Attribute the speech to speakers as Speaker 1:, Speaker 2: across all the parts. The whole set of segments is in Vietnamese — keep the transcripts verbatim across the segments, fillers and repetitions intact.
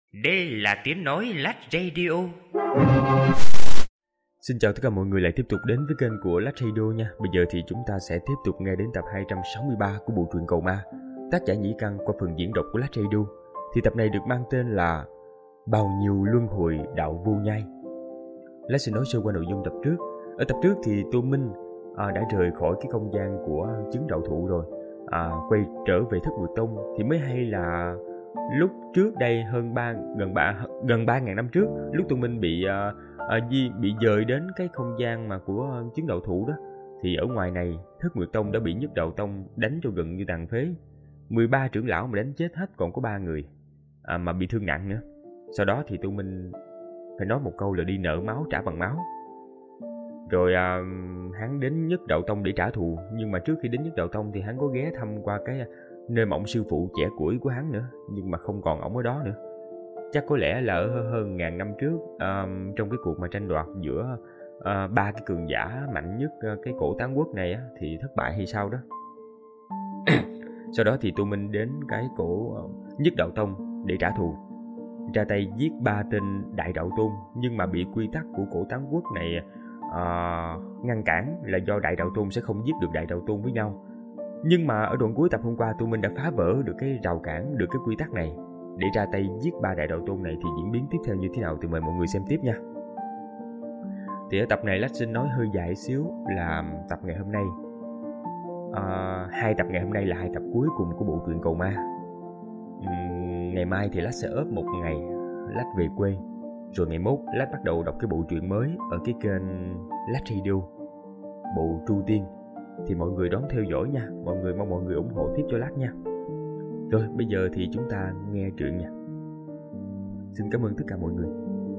Speaker 1: Đây là tiếng nói Lách Radio.
Speaker 2: Xin chào tất cả mọi người lại tiếp tục đến với kênh của Lách Radio nha. Bây giờ thì chúng ta sẽ tiếp tục nghe đến tập hai trăm sáu mươi ba của bộ truyện Cầu Ma, tác giả Nhĩ Căn qua phần diễn đọc của Lách Radio. Thì tập này được mang tên là Bao nhiêu luân hồi đạo vô nhai. Lách sẽ nói sơ qua nội dung tập trước. Ở tập trước thì Tô Minh à, đã rời khỏi cái không gian của chứng đạo thụ rồi, à, quay trở về Thất Nguyệt Tông. Thì mới hay là lúc trước đây hơn ba gần ba gần ba ngàn năm trước, lúc Tô Minh bị uh, uh, di, bị dời đến cái không gian mà của uh, chứng đạo thụ đó, thì ở ngoài này Thất Nguyệt Tông đã bị Nhất Đạo Tông đánh cho gần như tàn phế. mười ba trưởng lão mà đánh chết hết còn có ba người, à, mà bị thương nặng nữa. Sau đó thì Tô Minh phải nói một câu là đi nợ máu trả bằng máu. Rồi à, hắn đến Nhất Đạo Tông để trả thù. Nhưng mà trước khi đến Nhất Đạo Tông thì hắn có ghé thăm qua cái nơi mà ông sư phụ trẻ củi của hắn nữa, nhưng mà không còn ổng ở đó nữa. Chắc có lẽ là ở hơn ngàn năm trước, uh, trong cái cuộc mà tranh đoạt giữa uh, ba cái cường giả mạnh nhất uh, cái cổ tán quốc này á, thì thất bại hay sao đó. Sau đó thì Tô Minh đến cái cổ uh, Nhất Đạo Tông để trả thù, ra tay giết ba tên đại đạo tôn, nhưng mà bị quy tắc của cổ tán quốc này uh, ngăn cản, là do đại đạo tôn sẽ không giết được đại đạo tôn với nhau. Nhưng mà ở đoạn cuối tập hôm qua, Tô Minh đã phá vỡ được cái rào cản, được cái quy tắc này để ra tay giết ba đại đạo tôn này. Thì diễn biến tiếp theo như thế nào thì mời mọi người xem tiếp nha. Thì ở tập này Lách xin nói hơi dài xíu là tập ngày hôm nay, à, hai tập ngày hôm nay là hai tập cuối cùng của bộ truyện Cầu Ma. uhm, Ngày mai thì Lách sẽ ốp một ngày, Lách về quê. Rồi ngày mốt Lách bắt đầu đọc cái bộ truyện mới ở cái kênh Lách Radio, bộ Tru Tiên. Thì mọi người đón theo dõi nha. Mọi người mong mọi người ủng hộ tiếp cho Lách nha. Rồi bây giờ thì chúng ta nghe truyện nha. Xin cảm ơn tất cả mọi người.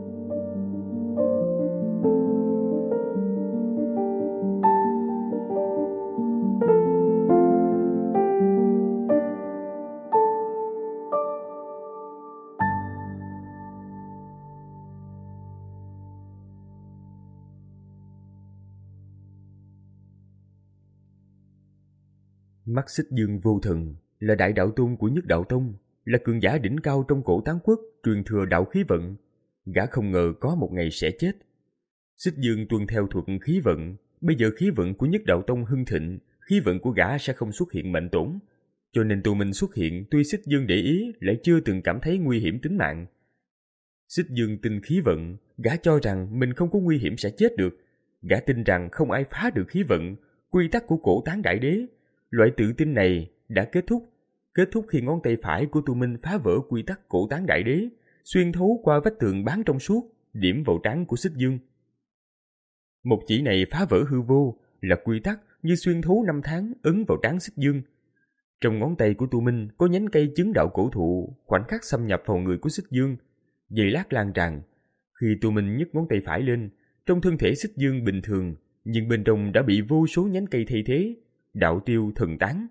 Speaker 2: Mắt Xích Dương Vô Thần là đại đạo tôn của Nhất Đạo Tông, là cường giả đỉnh cao trong cổ tán quốc, truyền thừa đạo khí vận. Gã không ngờ có một ngày sẽ chết. Xích Dương tuân theo thuật khí vận. Bây giờ khí vận của Nhất Đạo Tông hưng thịnh, khí vận của gã sẽ không xuất hiện mệnh tổn. Cho nên Tô Minh xuất hiện, tuy Xích Dương để ý lại chưa từng cảm thấy nguy hiểm tính mạng. Xích Dương tin khí vận, gã cho rằng mình không có nguy hiểm sẽ chết được. Gã tin rằng không ai phá được khí vận, quy tắc của cổ tán đại đế. Loại tự tin này đã kết thúc, kết thúc khi ngón tay phải của Tô Minh phá vỡ quy tắc cổ tán đại đế, xuyên thấu qua vách tường bán trong suốt, điểm vào trán của Xích Dương. Một chỉ này phá vỡ hư vô, là quy tắc như xuyên thấu năm tháng ấn vào trán Xích Dương. Trong ngón tay của Tô Minh có nhánh cây chứng đạo cổ thụ, khoảnh khắc xâm nhập vào người của Xích Dương, giây lát lan tràn. Khi Tô Minh nhấc ngón tay phải lên, trong thân thể Xích Dương bình thường, nhưng bên trong đã bị vô số nhánh cây thay thế, đạo tiêu thần tán.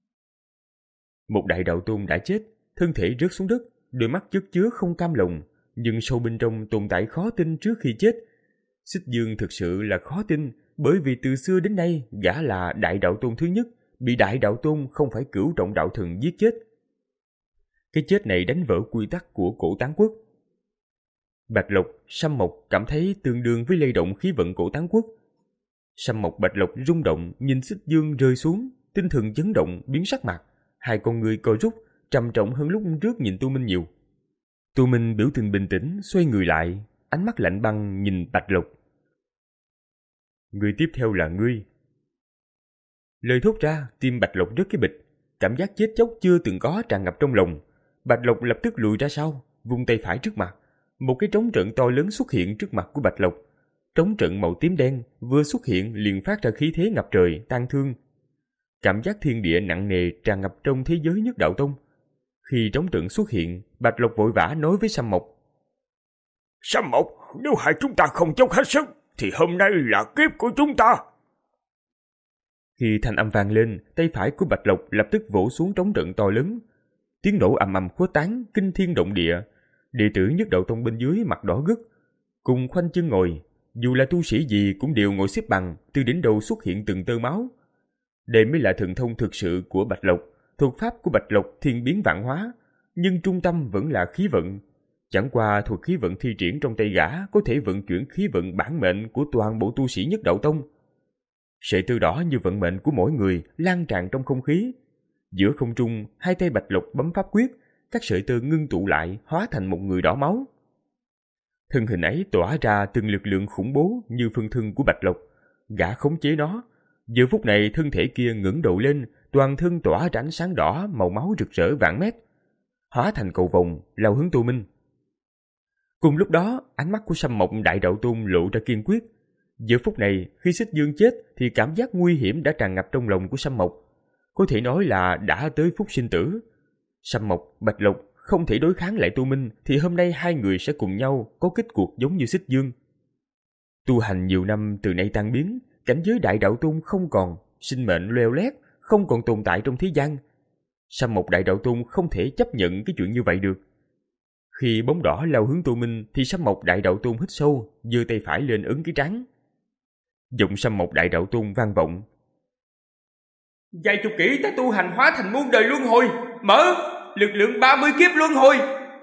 Speaker 2: Một đại đạo tôn đã chết, thân thể rớt xuống đất, đôi mắt chất chứa không cam lòng, nhưng sâu bên trong tồn tại khó tin trước khi chết. Xích Dương thực sự là khó tin, bởi vì từ xưa đến nay gã là đại đạo tôn thứ nhất, bị đại đạo tôn không phải cửu trọng đạo thần giết chết. Cái chết này đánh vỡ quy tắc của cổ tán quốc. Bạch Lộc, Sâm Mộc cảm thấy tương đương với lay động khí vận cổ tán quốc. Sâm Mộc Bạch Lộc rung động, nhìn Xích Dương rơi xuống, tinh thần chấn động, biến sắc mặt, hai con người co rút, trầm trọng hơn lúc trước nhìn Tô Minh nhiều. Tô Minh biểu tình bình tĩnh, xoay người lại, ánh mắt lạnh băng nhìn Bạch Lộc. Người tiếp theo là ngươi. Lời thốt ra, tim Bạch Lộc rất cái bịch, cảm giác chết chóc chưa từng có tràn ngập trong lòng. Bạch Lộc lập tức lùi ra sau, vung tay phải trước mặt, một cái trống trận to lớn xuất hiện trước mặt của Bạch Lộc. Trống trận màu tím đen vừa xuất hiện liền phát ra khí thế ngập trời, tang thương. Cảm giác thiên địa nặng nề tràn ngập trong thế giới Nhất Đạo Tông. Khi trống trận xuất hiện, Bạch Lộc vội vã nói với Sâm Mộc:
Speaker 3: Sâm Mộc, nếu hai chúng ta không dốc hết sức, thì hôm nay là kiếp của chúng ta.
Speaker 2: Khi thanh âm vang lên, tay phải của Bạch Lộc lập tức vỗ xuống trống trận to lớn. Tiếng nổ ầm ầm khuếch tán, kinh thiên động địa. Đệ tử Nhất Đạo Tông bên dưới mặt đỏ gứt, cùng khoanh chân ngồi. Dù là tu sĩ gì cũng đều ngồi xếp bằng, từ đỉnh đầu xuất hiện từng tơ máu. Đây mới là thần thông thực sự của Bạch Lộc. Thuật pháp của Bạch Lộc thiên biến vạn hóa, nhưng trung tâm vẫn là khí vận. Chẳng qua thuật khí vận thi triển trong tay gã có thể vận chuyển khí vận bản mệnh của toàn bộ tu sĩ Nhất Đạo Tông. Sợi tơ đỏ như vận mệnh của mỗi người lan tràn trong không khí. Giữa không trung, hai tay Bạch Lộc bấm pháp quyết, các sợi tơ ngưng tụ lại hóa thành một người đỏ máu. Thân hình ấy tỏa ra từng lực lượng khủng bố như phân thân của Bạch Lộc. Gã khống chế nó. Giờ phút này thân thể kia ngẩng đầu lên, toàn thân tỏa ra ánh sáng đỏ màu máu rực rỡ vạn mét, hóa thành cầu vồng lao hướng Tô Minh. Cùng lúc đó, ánh mắt của Sâm Mộc Đại Đạo Tôn lộ ra kiên quyết. Giờ phút này, khi Xích Dương chết thì cảm giác nguy hiểm đã tràn ngập trong lòng của Sâm Mộc. Có thể nói là đã tới phút sinh tử. Sâm Mộc, Bạch Lộc không thể đối kháng lại Tô Minh thì hôm nay hai người sẽ cùng nhau có kết cuộc giống như Xích Dương. Tu hành nhiều năm từ nay tan biến, cảnh giới Đại Đạo Tôn không còn, sinh mệnh loeo lét, không còn tồn tại trong thế gian. Sâm Mộc Đại Đạo Tôn không thể chấp nhận cái chuyện như vậy được. Khi bóng đỏ lao hướng Tô Minh thì Sâm Mộc Đại Đạo Tôn hít sâu, giơ tay phải lên ấn cái trán. Giọng Sâm Mộc Đại Đạo Tôn vang vọng.
Speaker 4: Vài chục kỷ ta tu hành hóa thành muôn đời luân hồi, mở lực lượng ba mươi kiếp luân hồi.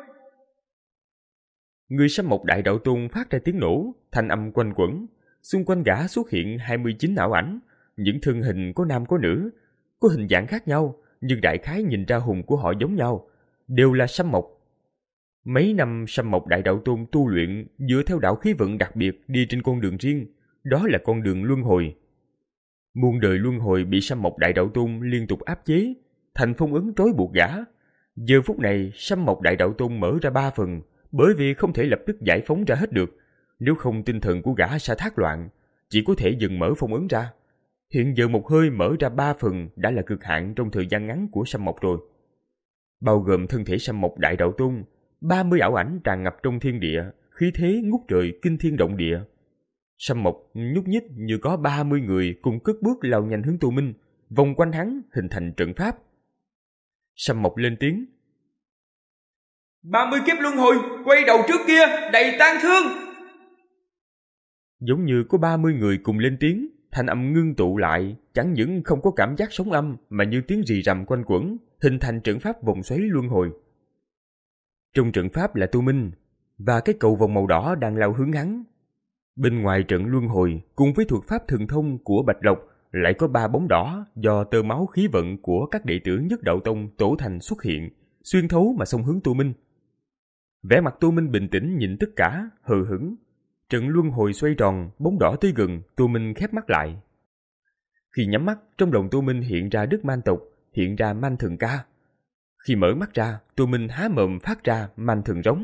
Speaker 2: Người Sâm Mộc Đại Đạo Tôn phát ra tiếng nổ, thanh âm quanh quẩn. Xung quanh gã xuất hiện hai mươi chín ảo ảnh, những thân hình có nam có nữ, có hình dạng khác nhau, nhưng đại khái nhìn ra hùng của họ giống nhau, đều là Sâm Mộc. Mấy năm Sâm Mộc Đại Đạo Tôn tu luyện dựa theo đạo khí vận đặc biệt đi trên con đường riêng, đó là con đường luân hồi. Muôn đời luân hồi bị Sâm Mộc Đại Đạo Tôn liên tục áp chế, thành phong ấn trói buộc gã. Giờ phút này Sâm Mộc Đại Đạo Tôn mở ra ba phần, bởi vì không thể lập tức giải phóng ra hết được, nếu không tinh thần của gã sẽ thác loạn, chỉ có thể dừng mở phong ấn ra. Hiện giờ một hơi mở ra ba phần đã là cực hạn trong thời gian ngắn của Sâm Mộc rồi. Bao gồm thân thể Sâm Mộc Đại Đạo Tôn, ba mươi ảo ảnh tràn ngập trong thiên địa, khí thế ngút trời kinh thiên động địa. Sâm Mộc nhúc nhích như có ba mươi người cùng cất bước lao nhanh hướng Tô Minh, vòng quanh hắn hình thành trận pháp. Sâm Mộc lên tiếng.
Speaker 4: ba mươi kiếp luân hồi, quay đầu trước kia, đầy tang thương.
Speaker 2: Giống như có ba mươi người cùng lên tiếng, thanh âm ngưng tụ lại, chẳng những không có cảm giác sóng âm mà như tiếng rì rầm quanh quẩn, hình thành trận pháp vòng xoáy luân hồi. Trong trận pháp là Tô Minh, và cái cầu vòng màu đỏ đang lao hướng hắn. Bên ngoài trận luân hồi, cùng với thuật pháp thần thông của Bạch Lộc, lại có ba bóng đỏ do tơ máu khí vận của các đệ tử Nhất Đạo Tông tổ thành xuất hiện, xuyên thấu mà xông hướng Tô Minh. Vẻ mặt Tô Minh bình tĩnh nhìn tất cả, hờ hững. Trận luân hồi xoay tròn, bóng đỏ tới gần, Tô Minh khép mắt lại. Khi nhắm mắt, trong lòng Tô Minh hiện ra Đức Man Tộc, hiện ra Man Thần Ca. Khi mở mắt ra, Tô Minh há mồm phát ra Man Thần Rống.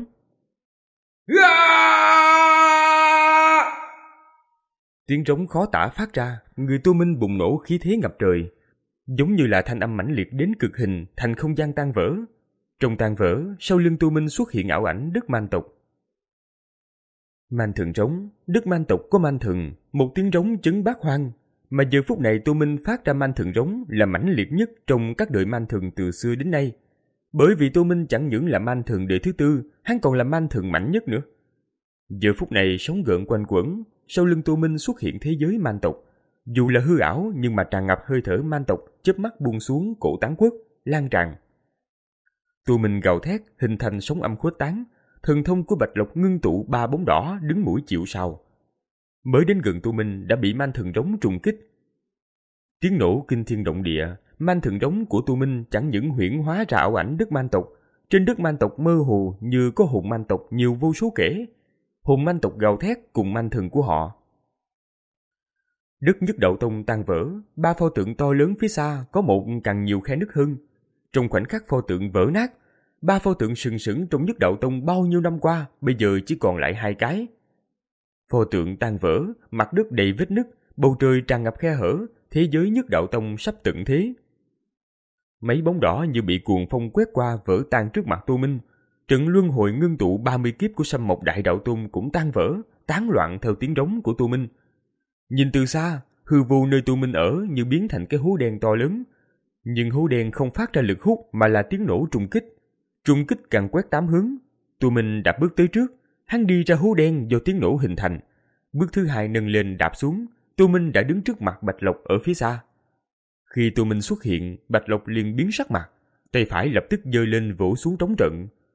Speaker 2: Tiếng rống khó tả phát ra, người Tô Minh bùng nổ khí thế ngập trời, giống như là thanh âm mãnh liệt đến cực hình, thành không gian tan vỡ. Trong tan vỡ, sau lưng Tô Minh xuất hiện ảo ảnh Đức Man Tộc. Man Thần Rống, Đức Man Tộc có Man Thần, một tiếng rống chấn bát hoang, mà giờ phút này Tô Minh phát ra Man Thần Rống là mãnh liệt nhất trong các đời Man Thần từ xưa đến nay. Bởi vì Tô Minh chẳng những là Man Thần đời thứ tư, hắn còn là Man Thần mạnh nhất nữa. Giờ phút này sóng gợn quanh quẩn, sau lưng Tô Minh xuất hiện thế giới Man Tộc. Dù là hư ảo nhưng mà tràn ngập hơi thở Man Tộc, chớp mắt buông xuống cổ tán quốc, lan tràn. Tô Minh gào thét, hình thành sóng âm khuếch tán. Thần thông của Bạch Lộc ngưng tụ ba bóng đỏ đứng mũi chịu sào. Mới đến gần Tô Minh đã bị Man Thần Rống trùng kích. Tiếng nổ kinh thiên động địa, Man Thần Rống của Tô Minh chẳng những huyễn hóa ra ảo ảnh Đức Man Tộc. Trên Đức Man Tộc mơ hồ như có hồn Man Tộc nhiều vô số kể. Hồn Man Tộc gào thét cùng Man Thần của họ. Đức Nhất Đạo Tông tan vỡ, ba pho tượng to lớn phía xa có một càng nhiều khe nứt hơn. Trong khoảnh khắc pho tượng vỡ nát, ba pho tượng sừng sững trong Nhất Đạo Tông bao nhiêu năm qua, bây giờ chỉ còn lại hai cái. Pho tượng tan vỡ, mặt đất đầy vết nứt, bầu trời tràn ngập khe hở, thế giới Nhất Đạo Tông sắp tận thế. Mấy bóng đỏ như bị cuồng phong quét qua vỡ tan trước mặt Tô Minh. Trận luân hồi ngưng tụ ba mươi kiếp của Sâm Mộc Đại Đạo Tôn cũng tan vỡ, tán loạn theo tiếng rống của Tô Minh. Nhìn từ xa, hư vô nơi Tô Minh ở như biến thành cái hố đen to lớn. Nhưng hố đen không phát ra lực hút mà là tiếng nổ trùng kích. Trùng kích càng quét tám hướng. Tô Minh đạp bước tới trước, hắn đi ra hố đen do tiếng nổ hình thành. Bước thứ hai nâng lên đạp xuống, Tô Minh đã đứng trước mặt Bạch Lộc ở phía xa. Khi Tô Minh xuất hiện, Bạch Lộc liền biến sắc mặt, tay phải lập tức giơ lên vỗ xuống trống trận.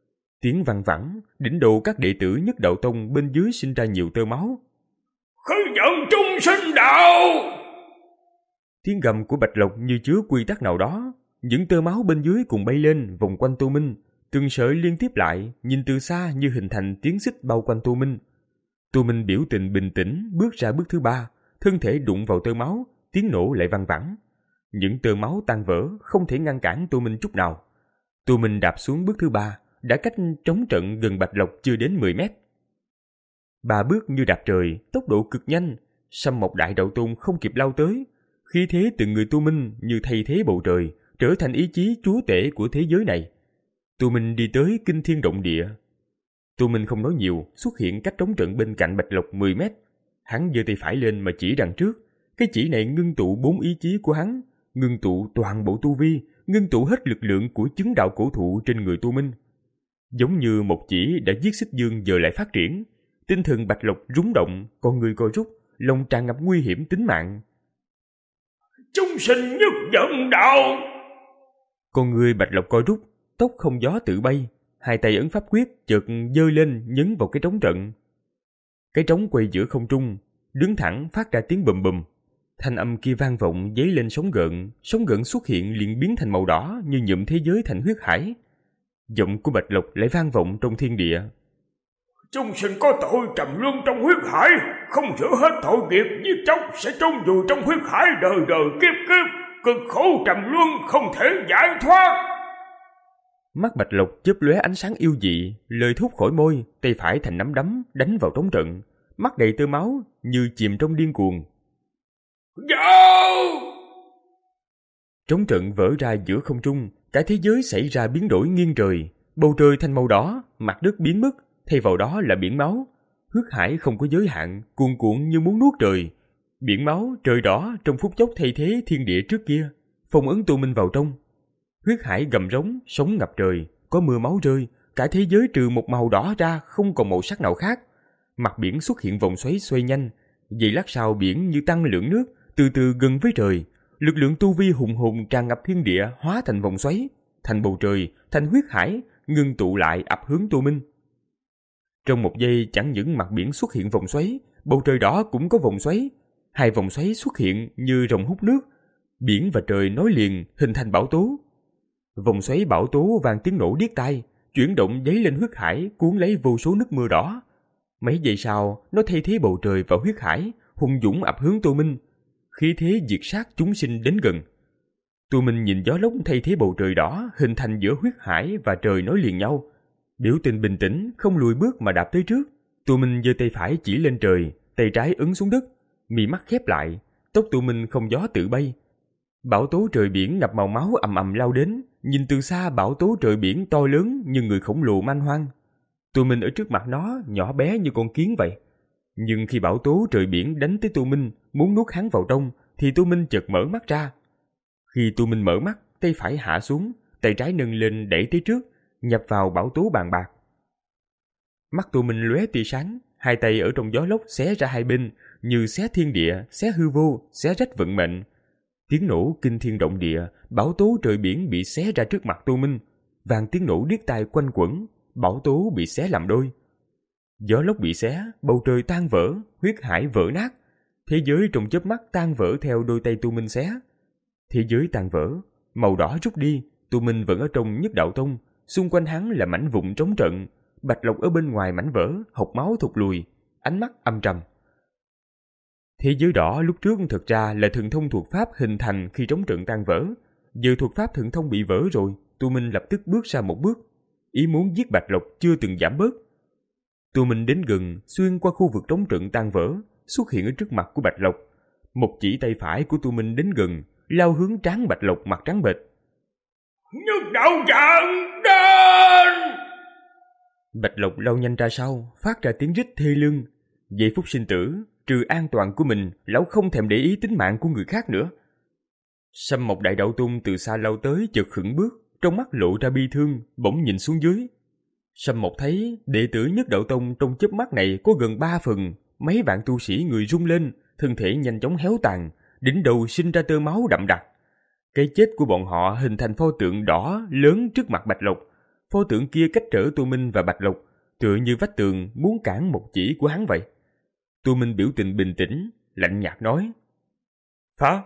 Speaker 2: Tiếng văng vẳng, đỉnh đầu các đệ tử Nhất Đạo Tông bên dưới sinh ra nhiều tơ máu.
Speaker 3: Khởi nhận trung sinh đạo!
Speaker 2: Tiếng gầm của Bạch Lộc như chứa quy tắc nào đó. Những tơ máu bên dưới cùng bay lên vòng quanh Tô Minh, từng sợi liên tiếp lại, nhìn từ xa như hình thành tiếng xích bao quanh Tô Minh. Tô Minh biểu tình bình tĩnh bước ra bước thứ ba, thân thể đụng vào tơ máu, tiếng nổ lại văng vẳng. Những tơ máu tan vỡ không thể ngăn cản Tô Minh chút nào. Tô Minh đạp xuống bước thứ ba, đã cách trống trận gần Bạch Lộc chưa đến mười mét. Ba bước như đạp trời, tốc độ cực nhanh, Sâm Mộc Đại Đạo Tôn không kịp lao tới. Khí thế từng người Tô Minh như thay thế bầu trời, trở thành ý chí chúa tể của thế giới này. Tô Minh đi tới kinh thiên động địa. Tô Minh không nói nhiều, xuất hiện cách trống trận bên cạnh Bạch Lộc mười mét. Hắn giơ tay phải lên mà chỉ đằng trước. Cái chỉ này ngưng tụ bốn ý chí của hắn, ngưng tụ toàn bộ tu vi, ngưng tụ hết lực lượng của chứng đạo cổ thụ trên người Tô Minh. Giống như một chỉ đã giết Xích Dương giờ lại phát triển. Tinh thần Bạch Lộc rúng động, con người co rút, lòng tràn ngập nguy hiểm tính mạng.
Speaker 3: Chúng sinh nhất dẫn đạo!
Speaker 2: Con người Bạch Lộc co rút, tóc không gió tự bay, hai tay ấn pháp quyết chợt giơ lên nhấn vào cái trống trận. Cái trống quay giữa không trung, đứng thẳng phát ra tiếng bùm bùm. Thanh âm kia vang vọng dấy lên sóng gợn, sóng gợn xuất hiện liền biến thành màu đỏ như nhuộm thế giới thành huyết hải. Giọng của Bạch Lộc lại vang vọng trong thiên địa.
Speaker 3: Chúng sinh có tội trầm luân trong huyết hải, không rửa hết tội nghiệp giết chóc sẽ trôn vùi trong huyết hải đời đời kiếp kiếp, cực khổ trầm luân không thể giải thoát.
Speaker 2: Mắt Bạch Lộc chớp lóe ánh sáng yêu dị, lời thốt khỏi môi, tay phải thành nắm đấm đánh vào trống trận, mắt đầy tơ máu như chìm trong điên cuồng.
Speaker 3: Vô!
Speaker 2: Trống trận vỡ ra giữa không trung, cả thế giới xảy ra biến đổi nghiêng trời, bầu trời thành màu đỏ, mặt đất biến mất, thay vào đó là biển máu. Huyết hải không có giới hạn, cuồn cuộn như muốn nuốt trời. Biển máu, trời đỏ trong phút chốc thay thế thiên địa trước kia, phong ấn Tô Minh vào trong. Huyết hải gầm rống, sóng ngập trời, có mưa máu rơi, cả thế giới trừ một màu đỏ ra không còn màu sắc nào khác. Mặt biển xuất hiện vòng xoáy xoay nhanh, giây lát sau biển như tăng lượng nước, từ từ gần với trời. Lực lượng tu vi hùng hùng tràn ngập thiên địa hóa thành vòng xoáy, thành bầu trời, thành huyết hải, ngưng tụ lại ập hướng Tô Minh. Trong một giây chẳng những mặt biển xuất hiện vòng xoáy, bầu trời đỏ cũng có vòng xoáy. Hai vòng xoáy xuất hiện như rồng hút nước, biển và trời nối liền hình thành bão tố. Vòng xoáy bão tố vang tiếng nổ điếc tai, chuyển động dấy lên huyết hải cuốn lấy vô số nước mưa đỏ. Mấy giây sau, nó thay thế bầu trời và huyết hải, hùng dũng ập hướng Tô Minh. Khí thế diệt sát chúng sinh đến gần. Tô Minh nhìn gió lốc thay thế bầu trời đỏ hình thành giữa huyết hải và trời nối liền nhau. Biểu tình bình tĩnh, không lùi bước mà đạp tới trước. Tô Minh giơ tay phải chỉ lên trời, tay trái ấn xuống đất, mí mắt khép lại, tóc Tô Minh không gió tự bay. Bão tố trời biển ngập màu máu ầm ầm lao đến, nhìn từ xa bão tố trời biển to lớn như người khổng lồ man hoang. Tô Minh ở trước mặt nó nhỏ bé như con kiến vậy. Nhưng khi bão tố trời biển đánh tới Tô Minh, muốn nuốt hắn vào trong, thì Tô Minh chợt mở mắt ra. Khi Tô Minh mở mắt, tay phải hạ xuống, tay trái nâng lên đẩy tới trước, nhập vào bão tố bàn bạc. Mắt Tô Minh lóe tia sáng, hai tay ở trong gió lốc xé ra hai bên, như xé thiên địa, xé hư vô, xé rách vận mệnh. Tiếng nổ kinh thiên động địa, bão tố trời biển bị xé ra trước mặt Tô Minh, vang tiếng nổ điếc tai quanh quẩn, bão tố bị xé làm đôi. Gió lốc bị xé, bầu trời tan vỡ, huyết hải vỡ nát, thế giới trong chớp mắt tan vỡ theo đôi tay Tô Minh xé. Thế giới tan vỡ, màu đỏ rút đi, Tô Minh vẫn ở trong Nhất Đạo Tông, xung quanh hắn là mảnh vụn trống trận, Bạch Lộc ở bên ngoài mảnh vỡ, hộc máu thụt lùi, ánh mắt âm trầm. Thế giới đỏ lúc trước thực ra là thần thông thuộc pháp hình thành khi trống trận tan vỡ, giờ thuộc pháp thần thông bị vỡ rồi, Tô Minh lập tức bước ra một bước, ý muốn giết Bạch Lộc chưa từng giảm bớt. Tô Minh đến gần, xuyên qua khu vực trống trận tan vỡ, xuất hiện ở trước mặt của Bạch Lộc. Một chỉ tay phải của Tô Minh đến gần, lao hướng trán Bạch Lộc mặt trắng bệch.
Speaker 3: Nhất đạo trận đến!
Speaker 2: Bạch Lộc lao nhanh ra sau, phát ra tiếng rít thê lương. Giây phút sinh tử, trừ an toàn của mình, lão không thèm để ý tính mạng của người khác nữa. Sâm Mộc Đại Đạo Tôn từ xa lao tới chợt khựng bước, trong mắt lộ ra bi thương, bỗng nhìn xuống dưới. Sâm Mộc thấy đệ tử Nhất Đạo Tông trong chớp mắt này có gần ba phần, mấy vạn tu sĩ người rung lên, thân thể nhanh chóng héo tàn, đỉnh đầu sinh ra tơ máu đậm đặc. Cái chết của bọn họ hình thành pho tượng đỏ lớn trước mặt Bạch Lộc, pho tượng kia cách trở Tô Minh và Bạch Lộc, tựa như vách tường muốn cản một chỉ của hắn vậy. Tô Minh biểu tình bình tĩnh, lạnh nhạt nói: "Phá!"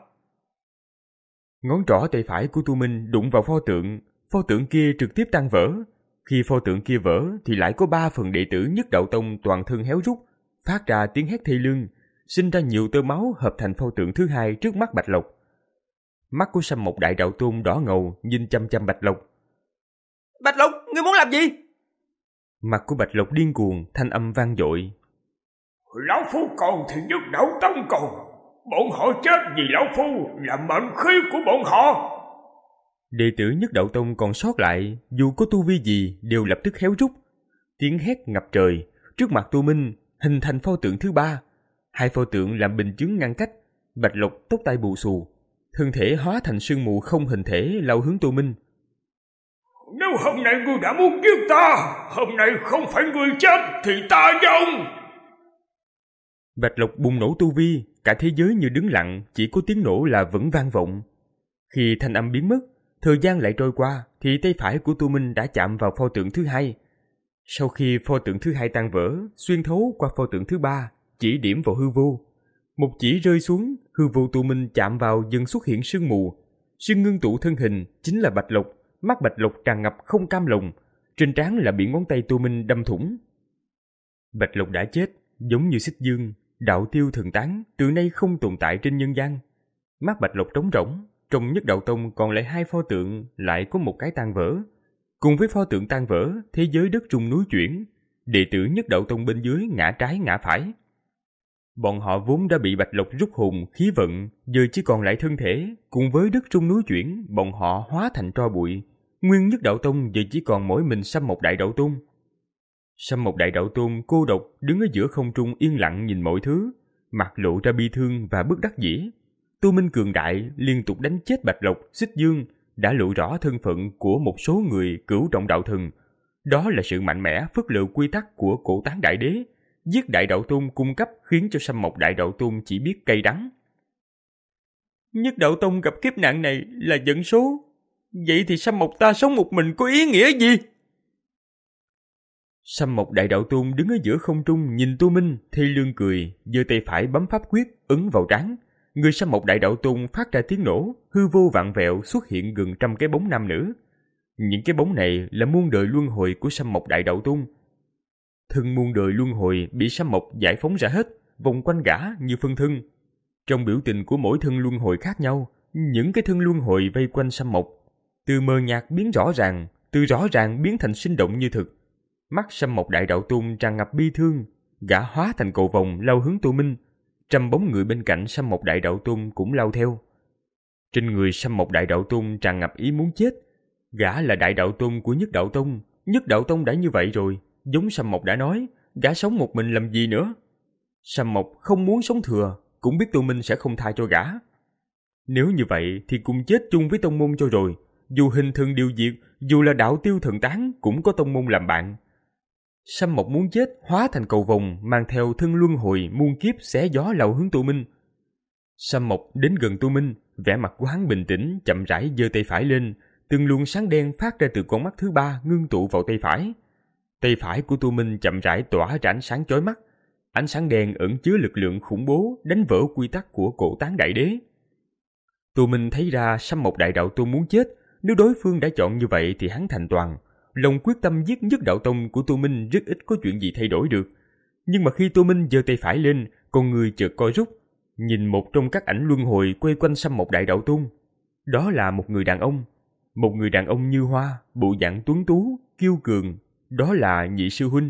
Speaker 2: Ngón trỏ tay phải của Tô Minh đụng vào pho tượng, pho tượng kia trực tiếp tan vỡ. Khi pho tượng kia vỡ thì lại có ba phần đệ tử Nhất Đạo Tông toàn thân héo rút, phát ra tiếng hét thê lương, sinh ra nhiều tơ máu hợp thành pho tượng thứ hai trước mắt Bạch Lộc. Mắt của Sâm Mộc Đại Đạo Tôn đỏ ngầu nhìn chăm chăm Bạch Lộc.
Speaker 4: Bạch Lộc, ngươi muốn làm gì?
Speaker 2: Mặt của Bạch Lộc điên cuồng, thanh âm vang dội.
Speaker 3: Lão Phu còn thì Nhất Đạo Tông còn. Bọn họ chết vì Lão Phu là mệnh khí của bọn họ.
Speaker 2: Đệ tử Nhất Đạo Tông còn sót lại, dù có tu vi gì đều lập tức héo rút. Tiếng hét ngập trời, trước mặt Tô Minh hình thành pho tượng thứ ba. Hai pho tượng làm bình chứng ngăn cách. Bạch Lộc tóc tai bù xù, thân thể hóa thành sương mù không hình thể lao hướng Tô Minh.
Speaker 3: Nếu hôm nay ngươi đã muốn giết ta, hôm nay không phải ngươi chết thì ta vong.
Speaker 2: Bạch Lộc bùng nổ tu vi, cả thế giới như đứng lặng, chỉ có tiếng nổ là vẫn vang vọng. Khi thanh âm biến mất, thời gian lại trôi qua, thì tay phải của Tô Minh đã chạm vào pho tượng thứ hai. Sau khi pho tượng thứ hai tan vỡ, xuyên thấu qua pho tượng thứ ba, chỉ điểm vào hư vô. Một chỉ rơi xuống, hư vô Tô Minh chạm vào dần xuất hiện sương mù. Sương ngưng tụ thân hình chính là Bạch Lộc, mắt Bạch Lộc tràn ngập không cam lòng, trên trán là bị ngón tay Tô Minh đâm thủng. Bạch Lộc đã chết, giống như Xích Dương, đạo tiêu thần tán, từ nay không tồn tại trên nhân gian. Mắt Bạch Lộc trống rỗng, trong Nhất Đạo Tông còn lại hai pho tượng, lại có một cái tan vỡ. Cùng với pho tượng tan vỡ, thế giới đất rung núi chuyển, đệ tử Nhất Đạo Tông bên dưới ngã trái ngã phải. Bọn họ vốn đã bị Bạch Lộc rút hồn, khí vận, giờ chỉ còn lại thân thể, cùng với đất rung núi chuyển, bọn họ hóa thành tro bụi. Nguyên Nhất Đạo Tông giờ chỉ còn mỗi mình Sâm Mộc Đại Đạo Tôn. Sâm Mộc Đại Đạo Tôn cô độc đứng ở giữa không trung yên lặng nhìn mọi thứ, mặt lộ ra bi thương và bất đắc dĩ. Tô Minh cường đại liên tục đánh chết Bạch Lộc, Xích Dương đã lộ rõ thân phận của một số người cửu trọng đạo thần. Đó là sự mạnh mẽ phớt lờ quy tắc của Cổ Tán Đại Đế. Giết Đại Đạo Tôn cung cấp khiến cho Sâm Mộc Đại Đạo Tôn chỉ biết cay đắng. Nhất Đạo Tông gặp kiếp nạn này là dẫn số. Vậy thì Sâm Mộc ta sống một mình có ý nghĩa gì? Sâm Mộc Đại Đạo Tôn đứng ở giữa không trung nhìn Tô Minh, thê lương cười, giơ tay phải bấm pháp quyết ấn vào trán. Người Sâm Mộc Đại Đạo Tôn phát ra tiếng nổ, hư vô vạn vẹo xuất hiện gần trăm cái bóng nam nữ. Những cái bóng này là muôn đời luân hồi của Sâm Mộc Đại Đạo Tôn. Thân muôn đời luân hồi bị Sâm Mộc giải phóng ra hết, vòng quanh gã như phân thân. Trong biểu tình của mỗi thân luân hồi khác nhau, những cái thân luân hồi vây quanh Sâm Mộc, từ mờ nhạt biến rõ ràng, từ rõ ràng biến thành sinh động như thực. Mắt Sâm Mộc Đại Đạo Tôn tràn ngập bi thương, gã hóa thành cầu vồng lao hướng Tô Minh. Trăm bóng người bên cạnh Sâm Mộc Đại Đạo Tôn cũng lao theo. Trên người Sâm Mộc Đại Đạo Tôn tràn ngập ý muốn chết. Gã là Đại Đạo Tôn của Nhất Đạo Tông, Nhất Đạo Tông đã như vậy rồi, giống Sâm Mộc đã nói, gã sống một mình làm gì nữa. Sâm Mộc không muốn sống thừa, cũng biết Tô Minh sẽ không tha cho gã. Nếu như vậy thì cùng chết chung với tông môn cho rồi, dù hình thần điều diệt, dù là đạo tiêu thần tán cũng có tông môn làm bạn. Sâm Mộc muốn chết hóa thành cầu vồng, mang theo thân luân hồi muôn kiếp xé gió lao hướng Tô Minh. Sâm Mộc đến gần Tô Minh, vẻ mặt của hắn bình tĩnh, chậm rãi giơ tay phải lên, từng luồng sáng đen phát ra từ con mắt thứ ba ngưng tụ vào tay phải. Tay phải của Tô Minh chậm rãi tỏa ra ánh sáng chói mắt. Ánh sáng đen ẩn chứa lực lượng khủng bố đánh vỡ quy tắc của Cổ Tán Đại Đế. Tô Minh thấy ra Sâm Mộc Đại Đạo Tôn muốn chết, nếu đối phương đã chọn như vậy thì hắn thành toàn. Lòng quyết tâm giết Nhất Đạo Tông của Tô Minh rất ít có chuyện gì thay đổi được. Nhưng mà khi Tô Minh giơ tay phải lên, con người chợt co rút, nhìn một trong các ảnh luân hồi quay quanh Sâm Mộc Đại Đạo Tôn. Đó là một người đàn ông, một người đàn ông như hoa, bộ dạng tuấn tú, kiêu cường. Đó là Nhị Sư Huynh.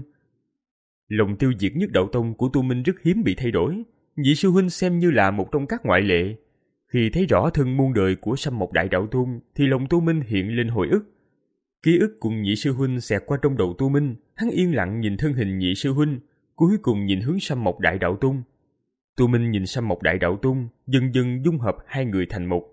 Speaker 2: Lòng tiêu diệt Nhất Đạo Tông của Tô Minh rất hiếm bị thay đổi. Nhị Sư Huynh xem như là một trong các ngoại lệ. Khi thấy rõ thân muôn đời của Sâm Mộc Đại Đạo Tôn thì lòng Tô Minh hiện lên hồi ức. Ký ức cùng Nhị Sư Huynh xẹt qua trong đầu Tô Minh. Hắn yên lặng nhìn thân hình Nhị Sư Huynh, cuối cùng nhìn hướng Sâm Mộc Đại Đạo Tôn. Tô Minh nhìn Sâm Mộc Đại Đạo Tôn, dần dần dung hợp hai người thành một.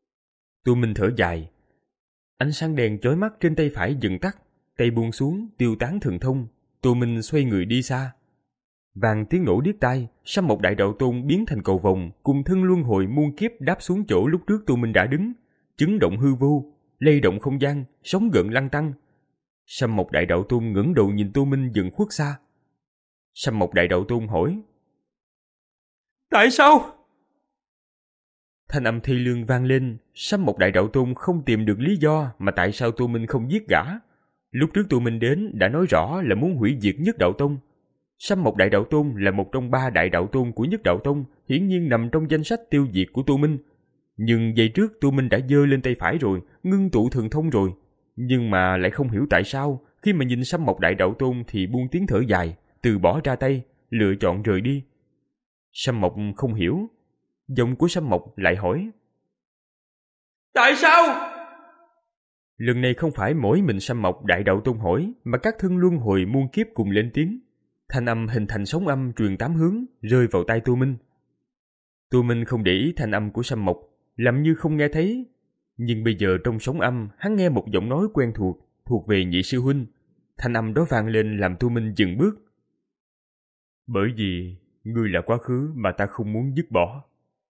Speaker 2: Tô Minh thở dài. Ánh sáng đèn chói mắt trên tay phải dần tắt, tay buông xuống tiêu tán thần thông. Tô Minh xoay người đi xa. Vàng tiếng nổ điếc tai, Sâm Mộc Đại Đạo Tôn biến thành cầu vồng, cùng thân luân hồi muôn kiếp đáp xuống chỗ lúc trước Tô Minh đã đứng, chấn động hư vô, lay động không gian, sóng gợn lăn tăn. Sâm Mộc Đại Đạo Tôn ngẩng đầu nhìn Tô Minh dần khuất xa. Sâm Mộc Đại Đạo Tôn hỏi:
Speaker 4: Tại sao?
Speaker 2: Thanh âm thê lương vang lên. Sâm Mộc Đại Đạo Tôn không tìm được lý do mà tại sao Tô Minh không giết gã. Lúc trước Tô Minh đến đã nói rõ là muốn hủy diệt Nhất Đạo Tông. Sâm Mộc Đại Đạo Tôn là một trong ba đại đạo tôn của Nhất Đạo Tông, hiển nhiên nằm trong danh sách tiêu diệt của Tô Minh. Nhưng giây trước Tô Minh đã giơ lên tay phải rồi, ngưng tụ thần thông rồi. Nhưng mà lại không hiểu tại sao, khi mà nhìn Sâm Mộc Đại Đạo Tôn thì buông tiếng thở dài, từ bỏ ra tay, lựa chọn rời đi. Sâm Mộc không hiểu. Giọng của Sâm Mộc lại hỏi:
Speaker 4: Tại sao?
Speaker 2: Lần này không phải mỗi mình Sâm Mộc Đại Đạo Tôn hỏi, mà các thân luân hồi muôn kiếp cùng lên tiếng. Thanh âm hình thành sóng âm truyền tám hướng, rơi vào tai Tô Minh. Tô Minh không để ý thanh âm của Sâm Mộc, làm như không nghe thấy. Nhưng bây giờ trong sóng âm, hắn nghe một giọng nói quen thuộc, thuộc về Nhị sư huynh. Thanh âm đó vang lên làm Tô Minh dừng bước. Bởi vì ngươi là quá khứ mà ta không muốn dứt bỏ.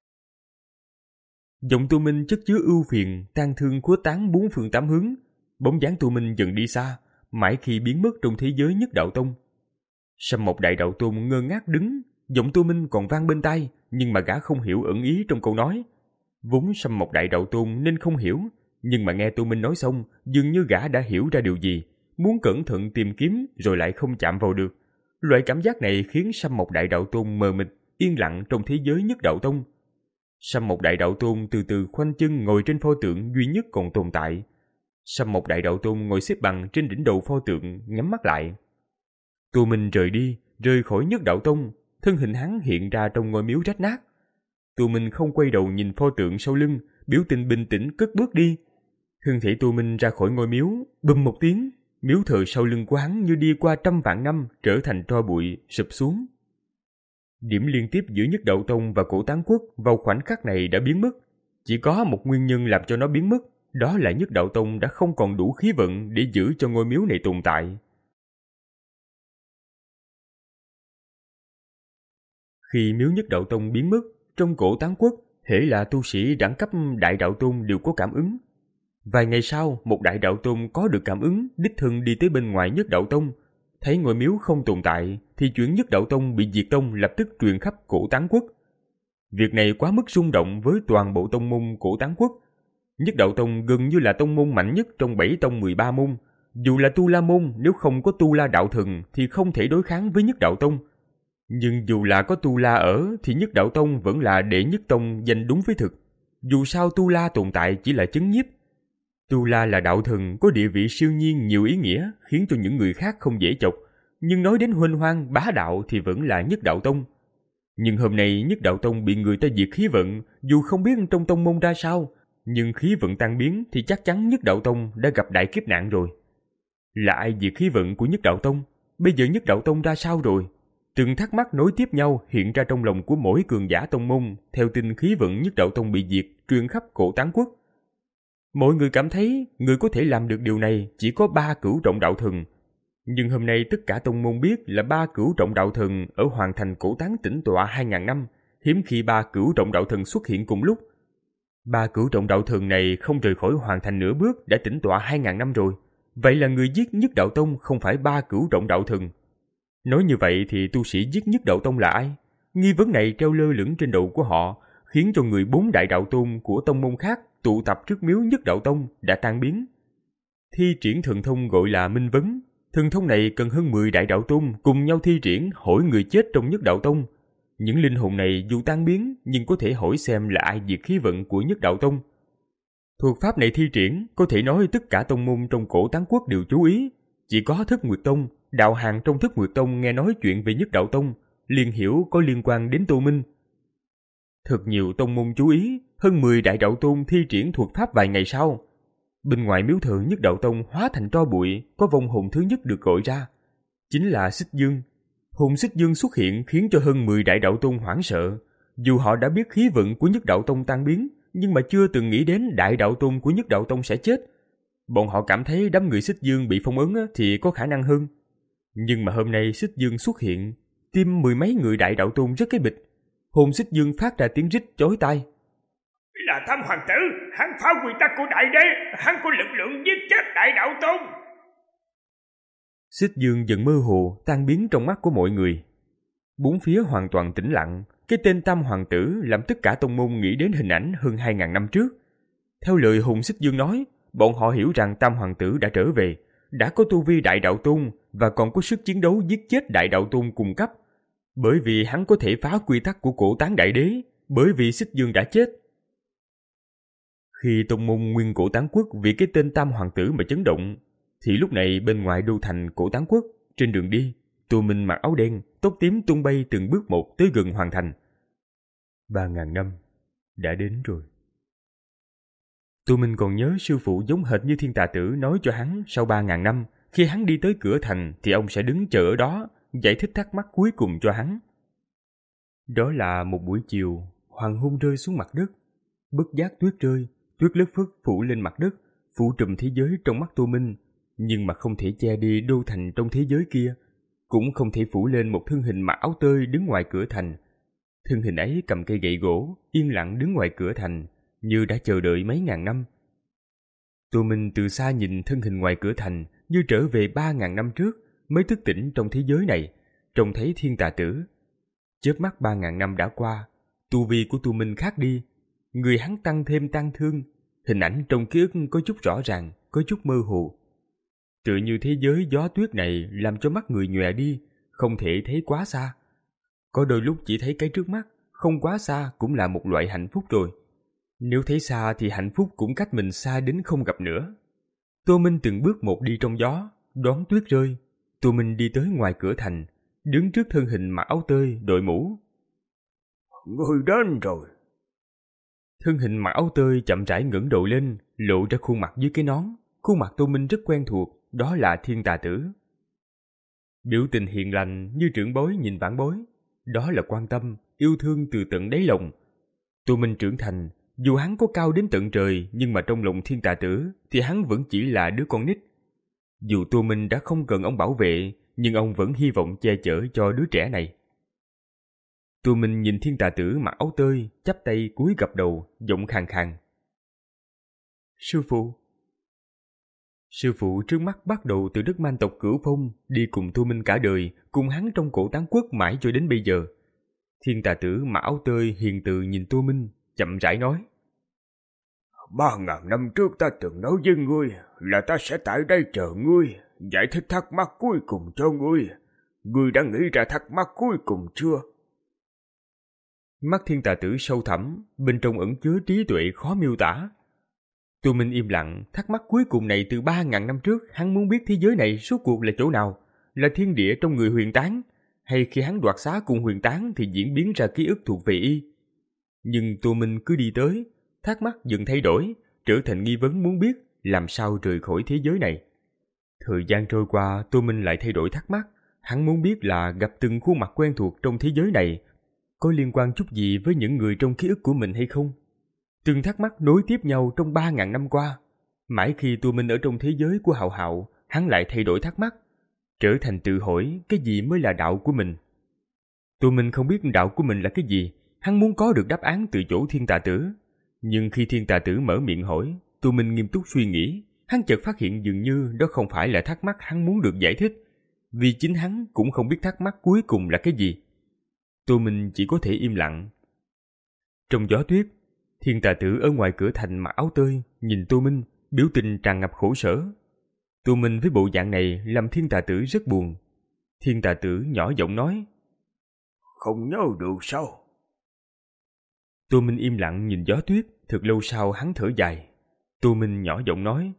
Speaker 2: Giọng Tô Minh chất chứa ưu phiền, tang thương khuếch tán bốn phương tám hướng. Bóng dáng Tô Minh dần đi xa, mãi khi biến mất trong thế giới Nhất Đạo Tông. Sâm Mộc Đại Đạo Tôn ngơ ngác đứng, giọng Tô Minh còn vang bên tai, nhưng mà gã không hiểu ẩn ý trong câu nói. Vốn Sâm Mộc Đại Đạo Tôn nên không hiểu, nhưng mà nghe Tô Minh nói xong, dường như gã đã hiểu ra điều gì, muốn cẩn thận tìm kiếm rồi lại không chạm vào được. Loại cảm giác này khiến Sâm Mộc Đại Đạo Tôn mờ mịt, yên lặng trong thế giới Nhất Đạo Tông. Sâm Mộc Đại Đạo Tôn từ từ khoanh chân ngồi trên pho tượng duy nhất còn tồn tại. Sâm Mộc Đại Đạo Tôn ngồi xếp bằng trên đỉnh đầu pho tượng, nhắm mắt lại. Tô Minh rời đi, rời khỏi Nhất Đạo Tông, thân hình hắn hiện ra trong ngôi miếu rách nát. Tô Minh không quay đầu nhìn pho tượng sau lưng, biểu tình bình tĩnh cất bước đi. Thân thể Tô Minh ra khỏi ngôi miếu, bùm một tiếng, miếu thờ sau lưng của hắn như đi qua trăm vạn năm, trở thành tro bụi, sụp xuống. Điểm liên tiếp giữa Nhất Đạo Tông và Cổ Tán Quốc vào khoảnh khắc này đã biến mất. Chỉ có một nguyên nhân làm cho nó biến mất, đó là Nhất Đạo Tông đã không còn đủ khí vận để giữ cho ngôi miếu này tồn tại. Khi miếu Nhất Đạo Tông biến mất, trong Cổ Tán Quốc, hễ là tu sĩ đẳng cấp Đại Đạo Tôn đều có cảm ứng. Vài ngày sau, một Đại Đạo Tôn có được cảm ứng, đích thân đi tới bên ngoài Nhất Đạo Tông. Thấy ngôi miếu không tồn tại, thì chuyện Nhất Đạo Tông bị diệt tông lập tức truyền khắp Cổ Tán Quốc. Việc này quá mức rung động với toàn bộ tông môn Cổ Tán Quốc. Nhất Đạo Tông gần như là tông môn mạnh nhất trong bảy tông mười ba môn. Dù là Tu La Môn, nếu không có Tu La Đạo Thần thì không thể đối kháng với Nhất Đạo Tông. Nhưng dù là có Tu La ở thì Nhất Đạo Tông vẫn là đệ nhất tông danh đúng với thực. Dù sao Tu La tồn tại chỉ là chấn nhiếp. Tu La là đạo thần có địa vị siêu nhiên nhiều ý nghĩa, khiến cho những người khác không dễ chọc. Nhưng nói đến huênh hoang bá đạo thì vẫn là Nhất Đạo Tông. Nhưng hôm nay Nhất Đạo Tông bị người ta diệt khí vận, dù không biết trong tông môn ra sao, nhưng khí vận tan biến thì chắc chắn Nhất Đạo Tông đã gặp đại kiếp nạn rồi. Là ai diệt khí vận của Nhất Đạo Tông? Bây giờ Nhất Đạo Tông ra sao rồi? Từng thắc mắc nối tiếp nhau hiện ra trong lòng của mỗi cường giả tông môn, theo tin khí vận Nhất Đạo Tông bị diệt truyền khắp Cổ Tán Quốc. Mọi người cảm thấy người có thể làm được điều này chỉ có ba cửu trọng đạo thần. Nhưng hôm nay tất cả tông môn biết là ba cửu trọng đạo thần ở Hoàng Thành Cổ Tán tĩnh tọa hai ngàn năm, hiếm khi ba cửu trọng đạo thần xuất hiện cùng lúc. Ba cửu trọng đạo thần này không rời khỏi Hoàng Thành nửa bước đã tĩnh tọa hai ngàn năm rồi. Vậy là người giết Nhất Đạo Tông không phải ba cửu trọng đạo thần. Nói như vậy thì tu sĩ giết Nhất Đạo Tông là ai? Nghi vấn này treo lơ lửng trên đầu của họ, khiến cho người bốn đại đạo tôn của tông môn khác tụ tập trước miếu Nhất Đạo Tông đã tan biến. Thi triển thần thông gọi là Minh Vấn. Thần thông này cần hơn mười đại đạo tôn cùng nhau thi triển hỏi người chết trong Nhất Đạo Tông. Những linh hồn này dù tan biến nhưng có thể hỏi xem là ai diệt khí vận của Nhất Đạo Tông. Thuật pháp này thi triển có thể nói tất cả tông môn trong Cổ Tán Quốc đều chú ý. Chỉ có Thất Nguyệt Tông, đạo hạng trong Thất Nguyệt Tông nghe nói chuyện về Nhất Đạo Tông, liền hiểu có liên quan đến Tô Minh. Thật nhiều tông môn chú ý, hơn mười đại đạo tôn thi triển thuật pháp vài ngày sau. Bên ngoài miếu thờ Nhất Đạo Tông hóa thành tro bụi, có vong hồn thứ nhất được gọi ra. Chính là Xích Dương. Hồn Xích Dương xuất hiện khiến cho hơn mười đại đạo tôn hoảng sợ. Dù họ đã biết khí vận của Nhất Đạo Tông tan biến, nhưng mà chưa từng nghĩ đến đại đạo tôn của Nhất Đạo Tông sẽ chết. Bọn họ cảm thấy đám người Xích Dương bị phong ấn thì có khả năng hơn. Nhưng mà hôm nay Xích Dương xuất hiện, tim mười mấy người đại đạo tôn rất cái bịch. Hồn Xích Dương phát ra tiếng rít chói tai.
Speaker 3: Là Tam Hoàng tử, hắn phá quy tắc của đại đế, hắn có lực lượng giết chết đại đạo tôn.
Speaker 2: Xích Dương dần mơ hồ tan biến trong mắt của mọi người. Bốn phía hoàn toàn tĩnh lặng. Cái tên Tam Hoàng Tử làm tất cả tông môn nghĩ đến hình ảnh hơn hai ngàn năm trước. Theo lời Hùng Xích Dương nói, bọn họ hiểu rằng Tam Hoàng Tử đã trở về, đã có tu vi Đại Đạo Tôn và còn có sức chiến đấu giết chết Đại Đạo Tôn cùng cấp. Bởi vì hắn có thể phá quy tắc của Cổ Tán Đại Đế, bởi vì Xích Dương đã chết. Khi tông môn Nguyên Cổ Tán Quốc vì cái tên Tam Hoàng Tử mà chấn động, thì lúc này bên ngoài đô thành Cổ Tán Quốc, trên đường đi, Tô Minh mặc áo đen, tóc tím tung bay từng bước một tới gần hoàn thành. Ba ngàn năm đã đến rồi. Tô Minh còn nhớ sư phụ giống hệt như Thiên Tà Tử nói cho hắn sau ba ngàn năm, khi hắn đi tới cửa thành thì ông sẽ đứng chờ ở đó, giải thích thắc mắc cuối cùng cho hắn. Đó là một buổi chiều, hoàng hôn rơi xuống mặt đất. Bất giác tuyết rơi, tuyết lất phất phủ lên mặt đất, phủ trùm thế giới trong mắt Tô Minh, nhưng mà không thể che đi đô thành trong thế giới kia, cũng không thể phủ lên một thân hình mặc áo tơi đứng ngoài cửa thành. Thân hình ấy cầm cây gậy gỗ, yên lặng đứng ngoài cửa thành, như đã chờ đợi mấy ngàn năm. Tô Minh từ xa nhìn thân hình ngoài cửa thành như trở về ba ngàn năm trước mới thức tỉnh trong thế giới này, trông thấy Thiên Tà Tử. Chớp mắt ba ngàn năm đã qua, tu vi của Tô Minh khác đi, người hắn tăng thêm tang thương, hình ảnh trong ký ức có chút rõ ràng, có chút mơ hồ. Tựa như thế giới gió tuyết này làm cho mắt người nhòe đi, không thể thấy quá xa. Có đôi lúc chỉ thấy cái trước mắt, không quá xa cũng là một loại hạnh phúc rồi. Nếu thấy xa thì hạnh phúc cũng cách mình xa đến không gặp nữa. Tô Minh từng bước một đi trong gió, đón tuyết rơi. Tô Minh đi tới ngoài cửa thành, đứng trước thân hình mặc áo tơi, đội mũ.
Speaker 3: Người đến rồi.
Speaker 2: Thân hình mặc áo tơi chậm rãi ngẩng đầu lên, lộ ra khuôn mặt dưới cái nón. Khuôn mặt Tô Minh rất quen thuộc, đó là Thiên Tà Tử. Biểu tình hiền lành như trưởng bối nhìn vãn bối, đó là quan tâm, yêu thương từ tận đáy lòng. Tô Minh trưởng thành, dù hắn có cao đến tận trời, nhưng mà trong lòng Thiên Tà Tử thì hắn vẫn chỉ là đứa con nít. Dù Tô Minh đã không cần ông bảo vệ, nhưng ông vẫn hy vọng che chở cho đứa trẻ này. Tô Minh nhìn Thiên Tà Tử mặc áo tơi, chắp tay cúi gập đầu, giọng khàn khàn. Sư phụ. Sư phụ trước mắt bắt đầu từ đất man tộc Cửu Phong, đi cùng Tô Minh cả đời, cùng hắn trong Cổ Tán Quốc mãi cho đến bây giờ. Thiên Tà Tử mặc áo tơi hiền từ nhìn Tô Minh, chậm rãi nói.
Speaker 3: Ba ngàn năm trước ta từng nói với ngươi là ta sẽ tại đây chờ ngươi, giải thích thắc mắc cuối cùng cho ngươi. Ngươi đã nghĩ ra thắc mắc cuối cùng chưa?
Speaker 2: Mắt Thiên Tà Tử sâu thẳm, bên trong ẩn chứa trí tuệ khó miêu tả. Tô Minh im lặng, thắc mắc cuối cùng này từ ba ngàn năm trước, hắn muốn biết thế giới này suốt cuộc là chỗ nào, là thiên địa trong người Huyền Tán, hay khi hắn đoạt xá cùng Huyền Tán thì diễn biến ra ký ức thuộc về y. Nhưng Tô Minh cứ đi tới, thắc mắc dần thay đổi, trở thành nghi vấn muốn biết làm sao rời khỏi thế giới này. Thời gian trôi qua, Tô Minh lại thay đổi thắc mắc, hắn muốn biết là gặp từng khuôn mặt quen thuộc trong thế giới này, có liên quan chút gì với những người trong ký ức của mình hay không? Từng thắc mắc nối tiếp nhau trong ba ngàn năm qua. Mãi khi Tô Minh ở trong thế giới của Hạo Hạo, hắn lại thay đổi thắc mắc, trở thành tự hỏi cái gì mới là đạo của mình. Tô Minh không biết đạo của mình là cái gì, hắn muốn có được đáp án từ chỗ Thiên Tà Tử. Nhưng khi Thiên Tà Tử mở miệng hỏi, Tô Minh nghiêm túc suy nghĩ, hắn chợt phát hiện dường như đó không phải là thắc mắc hắn muốn được giải thích, vì chính hắn cũng không biết thắc mắc cuối cùng là cái gì. Tô Minh chỉ có thể im lặng. Trong gió tuyết, Thiên Tà Tử ở ngoài cửa thành mặc áo tơi, nhìn Tô Minh, biểu tình tràn ngập khổ sở. Tô Minh với bộ dạng này làm Thiên Tà Tử rất buồn. Thiên Tà Tử nhỏ giọng nói,
Speaker 3: không nhớ được sao?
Speaker 2: Tô Minh im lặng nhìn gió tuyết, thật lâu sau hắn thở dài. Tô Minh nhỏ giọng nói,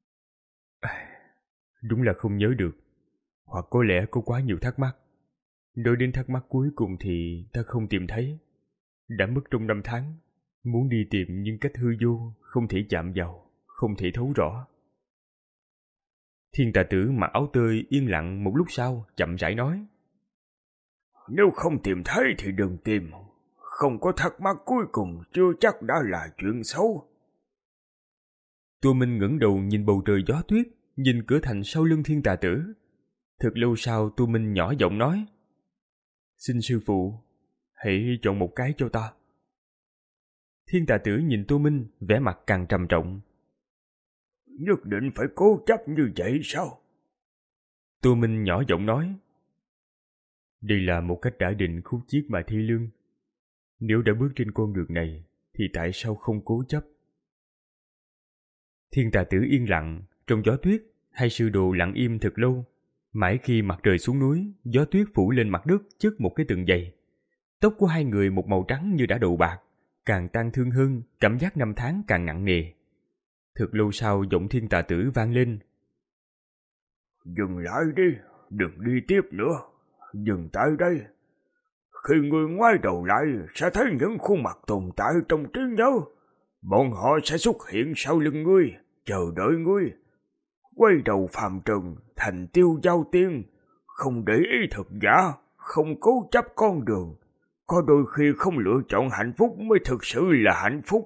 Speaker 2: đúng là không nhớ được, hoặc có lẽ có quá nhiều thắc mắc. Đợi đến thắc mắc cuối cùng thì ta không tìm thấy. Đã mất trong năm tháng, muốn đi tìm nhưng cách hư vô, không thể chạm vào, không thể thấu rõ. Thiên Tà Tử mặc áo tơi yên lặng một lúc sau, chậm rãi nói,
Speaker 3: nếu không tìm thấy thì đừng tìm, không có thắc mắc cuối cùng chưa chắc đã là chuyện xấu.
Speaker 2: Tô Minh ngẩng đầu nhìn bầu trời gió tuyết, nhìn cửa thành sau lưng Thiên Tà Tử. Thật lâu sau Tô Minh nhỏ giọng nói, xin sư phụ, hãy chọn một cái cho ta. Thiên Tà Tử nhìn Tô Minh, vẻ mặt càng trầm trọng.
Speaker 3: Nhất định phải cố chấp như vậy sao?
Speaker 2: Tô Minh nhỏ giọng nói. Đây là một cách đã định khúc chiết mà thi lương. Nếu đã bước trên con đường này, thì tại sao không cố chấp? Thiên Tà Tử yên lặng, trong gió tuyết, hai sư đồ lặng im thật lâu. Mãi khi mặt trời xuống núi, gió tuyết phủ lên mặt đất chất một cái tầng dày. Tóc của hai người một màu trắng như đã đậu bạc, càng tang thương hơn, cảm giác năm tháng càng nặng nề. Thật lâu sau giọng Thiên Tà Tử vang lên.
Speaker 3: Dừng lại đi, đừng đi tiếp nữa. Dừng tại đây. Khi ngươi ngoái đầu lại sẽ thấy những khuôn mặt tồn tại trong trí nhớ. Bọn họ sẽ xuất hiện sau lưng ngươi, chờ đợi ngươi. Quay đầu phàm trần, thành tiêu giao tiên, không để ý thực giả, không cố chấp con đường. Có đôi khi không lựa chọn hạnh phúc mới thực sự là hạnh phúc.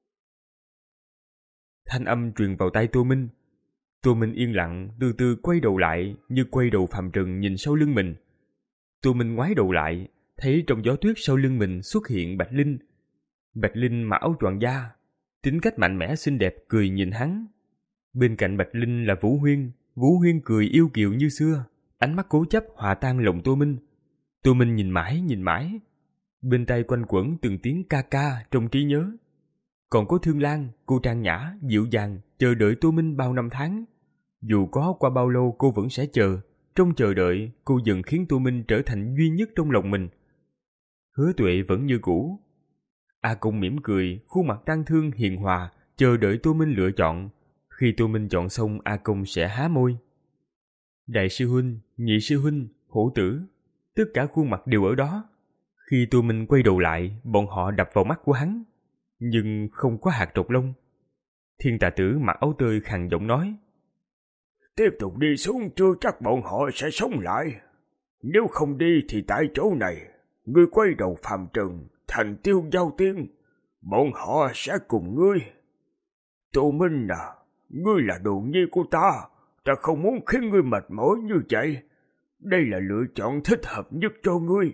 Speaker 2: Thanh âm truyền vào tai Tô Minh. Tô Minh yên lặng, từ từ quay đầu lại, như quay đầu phàm trần nhìn sau lưng mình. Tô Minh ngoái đầu lại, thấy trong gió tuyết sau lưng mình xuất hiện Bạch Linh. Bạch Linh mặc áo choàng da, tính cách mạnh mẽ xinh đẹp cười nhìn hắn. Bên cạnh Bạch Linh là Vũ Huyên. Vũ Huyên cười yêu kiều như xưa, ánh mắt cố chấp hòa tan lòng Tô Minh. Tô Minh nhìn mãi nhìn mãi, bên tai quanh quẩn từng tiếng ca ca trong trí nhớ. Còn có Thương Lan, cô trang nhã, dịu dàng, chờ đợi Tô Minh bao năm tháng. Dù có qua bao lâu cô vẫn sẽ chờ. Trong chờ đợi, cô dần khiến Tô Minh trở thành duy nhất trong lòng mình. Hứa Tuệ vẫn như cũ. A Công mỉm cười, khuôn mặt tang thương hiền hòa, chờ đợi Tô Minh lựa chọn. Khi Tô Minh chọn xong, A Công sẽ há môi. Đại sư huynh, nhị sư huynh, hổ tử, tất cả khuôn mặt đều ở đó. Khi Tô Minh quay đầu lại, bọn họ đập vào mắt của hắn, nhưng không có hạt trọc lông. Thiên Tà Tử mặc áo tơi khàn giọng nói.
Speaker 3: Tiếp tục đi xuống chưa chắc bọn họ sẽ sống lại. Nếu không đi thì tại chỗ này, ngươi quay đầu phàm trần, thành tiêu giao tiên, bọn họ sẽ cùng ngươi. Tô Minh à, ngươi là đồ nhi của ta, ta không muốn khiến ngươi mệt mỏi như vậy. Đây là lựa chọn thích hợp nhất cho ngươi.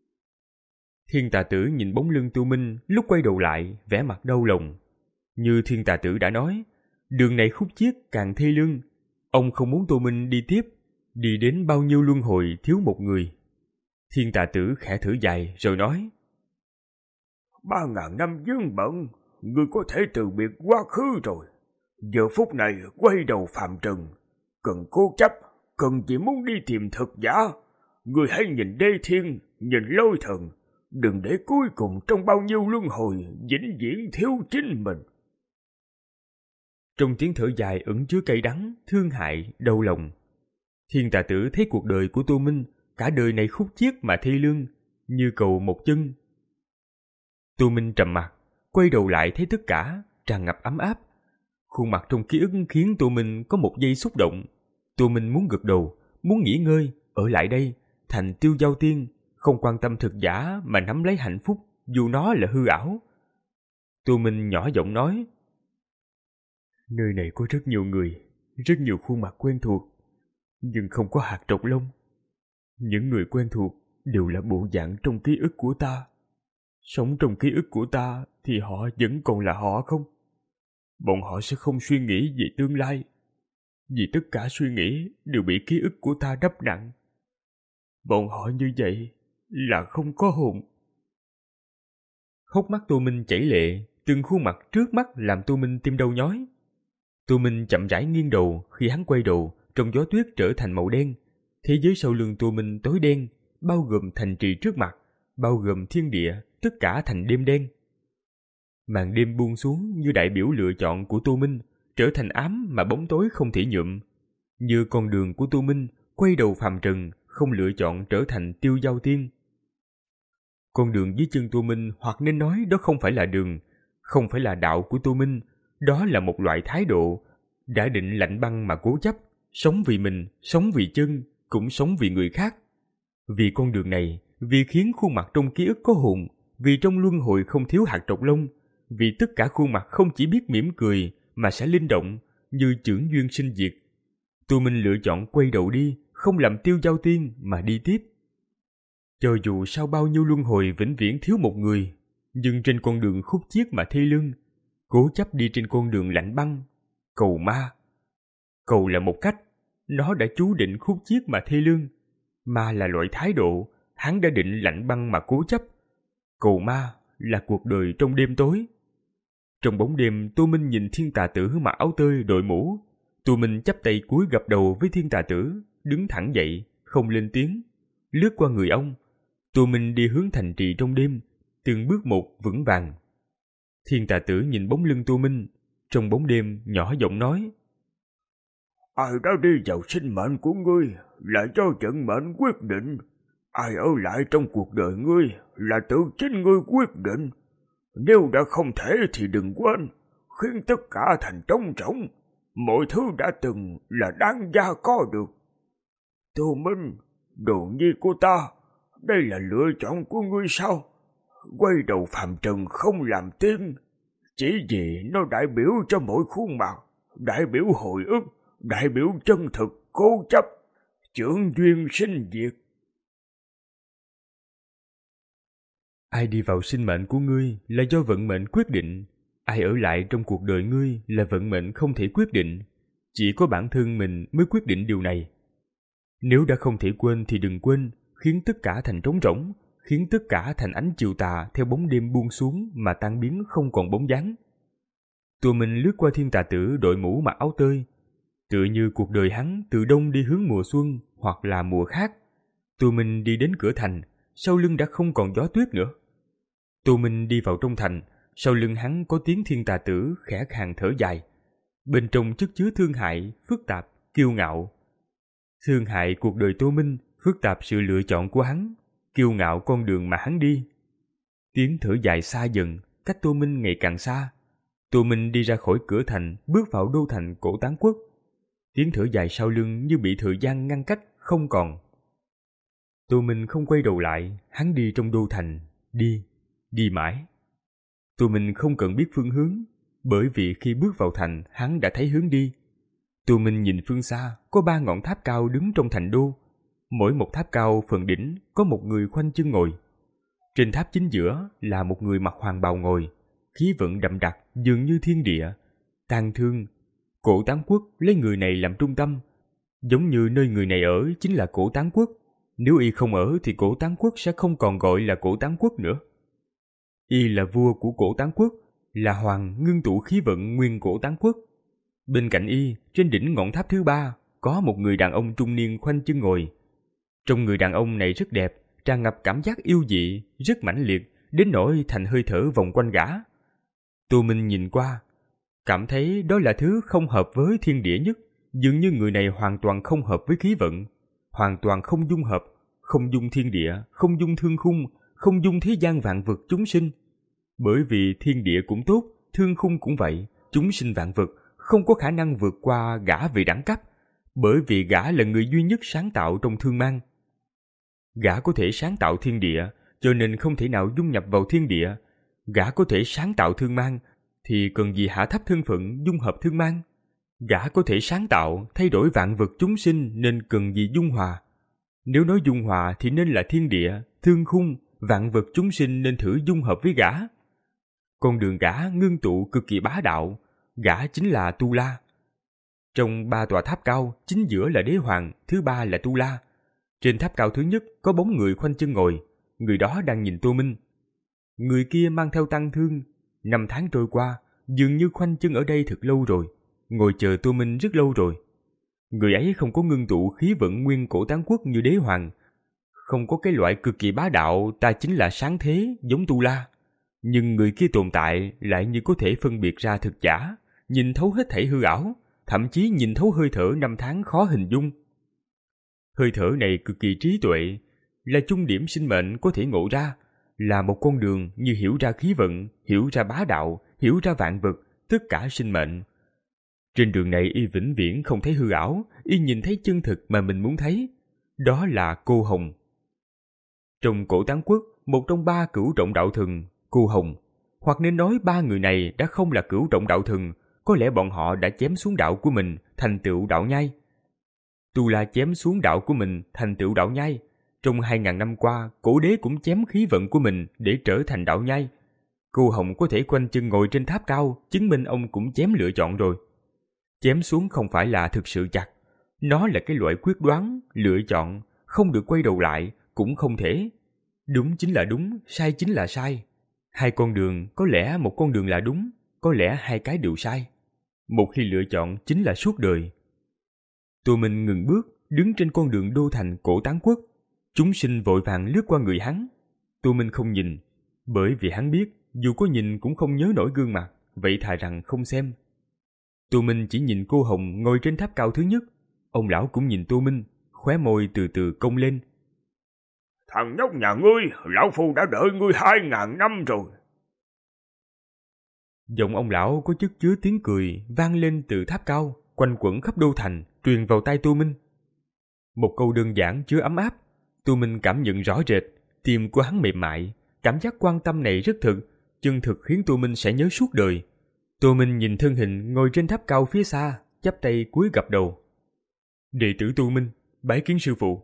Speaker 2: Thiên Tà Tử nhìn bóng lưng Tô Minh, lúc quay đầu lại, vẻ mặt đau lòng. Như Thiên Tà Tử đã nói, đường này khúc chiết càng thê lương. Ông không muốn Tô Minh đi tiếp, đi đến bao nhiêu luân hồi thiếu một người. Thiên Tà Tử khẽ thở dài rồi nói.
Speaker 3: Ba ngàn năm vướng bận, ngươi có thể từ biệt quá khứ rồi. Giờ phút này quay đầu phàm trần, cần cố chấp, cần chỉ muốn đi tìm thực giả. Ngươi hãy nhìn đê thiên, nhìn lôi thần, đừng để cuối cùng trong bao nhiêu luân hồi vĩnh viễn thiếu chính mình.
Speaker 2: Trong tiếng thở dài ẩn chứa cay đắng, thương hại, đau lòng. Thiên Tà Tử thấy cuộc đời của Tô Minh cả đời này khúc chiết mà thê lương, như cầu một chân. Tô Minh trầm mặc, quay đầu lại thấy tất cả tràn ngập ấm áp. Khuôn mặt trong ký ức khiến Tô Minh có một giây xúc động. Tô Minh muốn gật đầu, muốn nghỉ ngơi, ở lại đây, thành tiêu giao tiên, không quan tâm thực giả mà nắm lấy hạnh phúc, dù nó là hư ảo. Tô Minh nhỏ giọng nói. Nơi này có rất nhiều người, rất nhiều khuôn mặt quen thuộc, nhưng không có hạt trọc lông. Những người quen thuộc đều là bộ dạng trong ký ức của ta. Sống trong ký ức của ta thì họ vẫn còn là họ không? Bọn họ sẽ không suy nghĩ về tương lai, vì tất cả suy nghĩ đều bị ký ức của ta đắp nặng. Bọn họ như vậy là không có hồn. Hốc mắt Tô Minh chảy lệ, từng khuôn mặt trước mắt làm Tô Minh tim đau nhói. Tô Minh chậm rãi nghiêng đầu, khi hắn quay đầu, trong gió tuyết trở thành màu đen. Thế giới sau lưng Tô Minh tối đen, bao gồm thành trì trước mặt, bao gồm thiên địa, tất cả thành đêm đen. Màn đêm buông xuống như đại biểu lựa chọn của Tô Minh, trở thành ám mà bóng tối không thể nhuộm. Như con đường của Tô Minh, quay đầu phàm trần, không lựa chọn trở thành tiêu giao tiên. Con đường dưới chân Tô Minh, hoặc nên nói đó không phải là đường, không phải là đạo của Tô Minh, đó là một loại thái độ, đã định lạnh băng mà cố chấp, sống vì mình, sống vì chân, cũng sống vì người khác. Vì con đường này, vì khiến khuôn mặt trong ký ức có hồn, vì trong luân hồi không thiếu hạt trọc lông, vì tất cả khuôn mặt không chỉ biết mỉm cười mà sẽ linh động, như chưởng duyên sinh diệt. Tô Minh lựa chọn quay đầu đi, không làm tiêu giao tiên mà đi tiếp. Cho dù sau bao nhiêu luân hồi vĩnh viễn thiếu một người, nhưng trên con đường khúc chiết mà thê lương, cố chấp đi trên con đường lạnh băng, cầu ma. Cầu là một cách, Nó đã chú định khúc chiết mà thê lương. Ma là loại thái độ, hắn đã định lạnh băng mà cố chấp. Cầu ma là cuộc đời trong đêm tối. Trong bóng đêm, Tô Minh nhìn Thiên Tà Tử mặc áo tơi đội mũ. Tô Minh chắp tay cúi gập đầu với Thiên Tà Tử, đứng thẳng dậy, không lên tiếng. Lướt qua người ông, Tô Minh đi hướng thành trì trong đêm, từng bước một vững vàng. Thiên Tà Tử nhìn bóng lưng Tô Minh, trong bóng đêm nhỏ giọng nói:
Speaker 3: Ai đã đi vào sinh mệnh của ngươi là do vận mệnh quyết định. Ai ở lại trong cuộc đời ngươi là tự chính ngươi quyết định. Nếu đã không thể thì đừng quên, khiến tất cả thành trống rỗng. Mọi thứ đã từng là đáng giá có được. Tô Minh, đồ nhi của ta, đây là lựa chọn của ngươi sao? Quay đầu phàm trần không làm tiên, chỉ vì nó đại biểu cho mỗi khuôn mặt, đại biểu hồi ức, đại biểu chân thực, cố chấp, chưởng duyên sinh diệt.
Speaker 2: Ai đi vào sinh mệnh của ngươi là do vận mệnh quyết định. Ai ở lại trong cuộc đời ngươi là vận mệnh không thể quyết định. Chỉ có bản thân mình mới quyết định điều này. Nếu đã không thể quên thì đừng quên, khiến tất cả thành trống rỗng, khiến tất cả thành ánh chiều tà theo bóng đêm buông xuống mà tan biến không còn bóng dáng. Tô Minh lướt qua Thiên Tà Tử đội mũ mặc áo tơi, tựa như cuộc đời hắn từ đông đi hướng mùa xuân hoặc là mùa khác. Tô Minh đi đến cửa thành, sau lưng đã không còn gió tuyết nữa. Tô Minh đi vào trong thành, sau lưng hắn có tiếng Thiên Tà Tử khẽ khàng thở dài. Bên trong chất chứa thương hại, phức tạp, kiêu ngạo. Thương hại cuộc đời Tô Minh, phức tạp sự lựa chọn của hắn, kiêu ngạo con đường mà hắn đi. Tiếng thở dài xa dần, cách Tô Minh ngày càng xa. Tô Minh đi ra khỏi cửa thành, bước vào đô thành Cổ Tán Quốc. Tiếng thở dài sau lưng như bị thời gian ngăn cách, không còn. Tô Minh không quay đầu lại, hắn đi trong đô thành, đi, đi mãi. Tô Minh không cần biết phương hướng, bởi vì khi bước vào thành, hắn đã thấy hướng đi. Tô Minh nhìn phương xa, có ba ngọn tháp cao đứng trong thành đô. Mỗi một tháp cao phần đỉnh có một người khoanh chân ngồi. Trên tháp chính giữa là một người mặc hoàng bào ngồi, khí vận đậm đặc dường như thiên địa. Tang thương, Cổ Tán Quốc lấy người này làm trung tâm, giống như nơi người này ở chính là Cổ Tán Quốc. Nếu y không ở thì Cổ Tán Quốc sẽ không còn gọi là Cổ Tán Quốc nữa. Y là vua của Cổ Tán Quốc, là hoàng ngưng tụ khí vận nguyên Cổ Tán Quốc. Bên cạnh y, trên đỉnh ngọn tháp thứ ba, có một người đàn ông trung niên khoanh chân ngồi. Trong người đàn ông này rất đẹp, tràn ngập cảm giác yêu dị, rất mãnh liệt, đến nỗi thành hơi thở vòng quanh gã. Tô Minh nhìn qua, cảm thấy đó là thứ không hợp với thiên địa nhất. Dường như người này hoàn toàn không hợp với khí vận, hoàn toàn không dung hợp, không dung thiên địa, không dung thương khung, không dung thế gian vạn vật chúng sinh. Bởi vì thiên địa cũng tốt, thương khung cũng vậy, chúng sinh vạn vật không có khả năng vượt qua gã về đẳng cấp, bởi vì gã là người duy nhất sáng tạo trong thương mang. Gã có thể sáng tạo thiên địa, cho nên không thể nào dung nhập vào thiên địa. Gã có thể sáng tạo thương mang, thì cần gì hạ thấp thân phận dung hợp thương mang. Gã có thể sáng tạo, thay đổi vạn vật chúng sinh nên cần gì dung hòa. Nếu nói dung hòa thì nên là thiên địa, thương khung, vạn vật chúng sinh nên thử dung hợp với gã. Con đường gã ngưng tụ cực kỳ bá đạo, gã chính là Tu La. Trong ba tòa tháp cao, chính giữa là Đế Hoàng, thứ ba là Tu La. Trên tháp cao thứ nhất có bóng người khoanh chân ngồi, người đó đang nhìn Tô Minh. Người kia mang theo tang thương, năm tháng trôi qua, dường như khoanh chân ở đây thật lâu rồi, ngồi chờ Tô Minh rất lâu rồi. Người ấy không có ngưng tụ khí vận nguyên Cổ Tán Quốc như Đế Hoàng, không có cái loại cực kỳ bá đạo ta chính là sáng thế giống Tu La. Nhưng người kia tồn tại lại như có thể phân biệt ra thực giả, nhìn thấu hết thảy hư ảo, thậm chí nhìn thấu hơi thở năm tháng khó hình dung. Hơi thở này cực kỳ trí tuệ, là trung điểm sinh mệnh có thể ngộ ra, là một con đường như hiểu ra khí vận, hiểu ra bá đạo, hiểu ra vạn vật, tất cả sinh mệnh. Trên đường này y vĩnh viễn không thấy hư ảo, y nhìn thấy chân thực mà mình muốn thấy. Đó là Cô Hồng. Trong Cổ Tán Quốc, một trong ba cửu trọng đạo thần, Cô Hồng, hoặc nên nói ba người này đã không là cửu trọng đạo thần, có lẽ bọn họ đã chém xuống đạo của mình thành tựu đạo nhai. Tu La chém xuống đạo của mình thành tựu đạo nhai. Trong hai ngàn năm qua, cổ đế cũng chém khí vận của mình để trở thành đạo nhai. Cô Hồng có thể quanh chân ngồi trên tháp cao, chứng minh ông cũng chém lựa chọn rồi. Chém xuống không phải là thực sự chặt, Nó là cái loại quyết đoán, lựa chọn, không được quay đầu lại, cũng không thể. Đúng chính là đúng, sai chính là sai. Hai con đường, có lẽ một con đường là đúng, có lẽ hai cái đều sai. Một khi lựa chọn chính là suốt đời. Tô Minh ngừng bước, đứng trên con đường đô thành Cổ Tán Quốc. Chúng sinh vội vàng lướt qua người hắn. Tô Minh không nhìn, bởi vì hắn biết dù có nhìn cũng không nhớ nổi gương mặt, vậy thà rằng không xem. Tô Minh chỉ nhìn cô Hồng ngồi trên tháp cao thứ nhất. Ông lão cũng nhìn Tô Minh, khóe môi từ từ cong lên.
Speaker 3: Thằng nhóc nhà ngươi, lão phu đã đợi ngươi hai ngàn năm rồi.
Speaker 2: Giọng ông lão có chất chứa tiếng cười vang lên từ tháp cao, quanh quẩn khắp đô thành, truyền vào tai Tô Minh. Một câu đơn giản chứa ấm áp. Tô Minh cảm nhận rõ rệt, tim của hắn mềm mại, cảm giác quan tâm này rất thực, chân thực khiến Tô Minh sẽ nhớ suốt đời. Tô Minh nhìn thân hình ngồi trên tháp cao phía xa, chắp tay cúi gập đầu. Đệ tử Tô Minh, bái kiến sư phụ.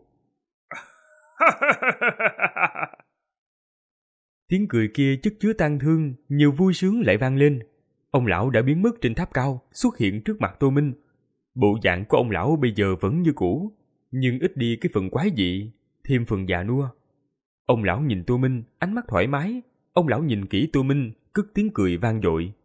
Speaker 2: Tiếng cười kia chất chứa tang thương, nhiều vui sướng lại vang lên. Ông lão đã biến mất trên tháp cao, xuất hiện trước mặt Tô Minh. Bộ dạng của ông lão bây giờ vẫn như cũ, nhưng ít đi cái phần quái dị, thêm phần già nua. Ông lão nhìn Tô Minh, ánh mắt thoải mái. Ông lão nhìn kỹ Tô Minh, cất tiếng cười vang dội.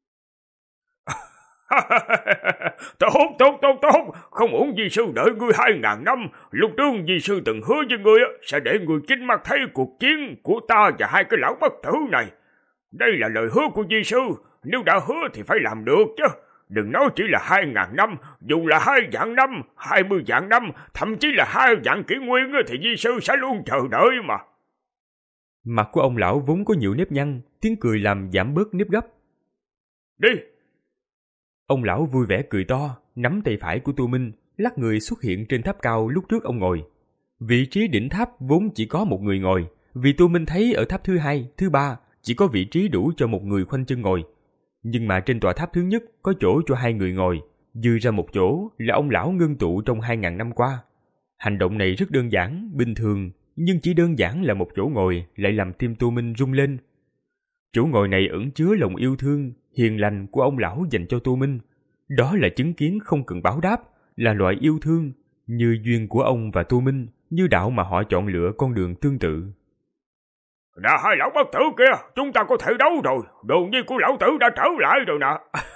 Speaker 3: Tốt, tốt, tốt, tốt. Không uổng di sư đợi ngươi hai ngàn năm. Lúc trước di sư từng hứa với ngươi sẽ để ngươi chính mắt thấy cuộc chiến của ta và hai cái lão bất tử này. Đây là lời hứa của di sư. Nếu đã hứa thì phải làm được chứ. Đừng nói chỉ là hai ngàn năm. Dù là hai vạn năm, hai mươi vạn năm, thậm chí là hai vạn kỷ nguyên thì di sư sẽ luôn chờ đợi mà.
Speaker 2: Mặt của ông lão vốn có nhiều nếp nhăn, tiếng cười làm giảm bớt nếp gấp.
Speaker 3: Đi.
Speaker 2: Ông lão vui vẻ cười to, nắm tay phải của Tô Minh, lắc người xuất hiện trên tháp cao lúc trước ông ngồi. Vị trí đỉnh tháp vốn chỉ có một người ngồi, vì Tô Minh thấy ở tháp thứ hai, thứ ba chỉ có vị trí đủ cho một người khoanh chân ngồi. Nhưng mà trên tòa tháp thứ nhất có chỗ cho hai người ngồi, dư ra một chỗ là ông lão ngưng tụ trong hai ngàn năm qua. Hành động này rất đơn giản, bình thường, nhưng chỉ đơn giản là một chỗ ngồi lại làm tim Tô Minh rung lên. Chỗ ngồi này ẩn chứa lòng yêu thương, hiền lành của ông lão dành cho Tô Minh. Đó là chứng kiến không cần báo đáp, là loại yêu thương, như duyên của ông và Tô Minh, như đạo mà họ chọn lựa con đường tương tự.
Speaker 3: Nè hai lão bất tử kia, chúng ta có thể đấu rồi, đồ nhi của lão tử đã trở lại rồi nè.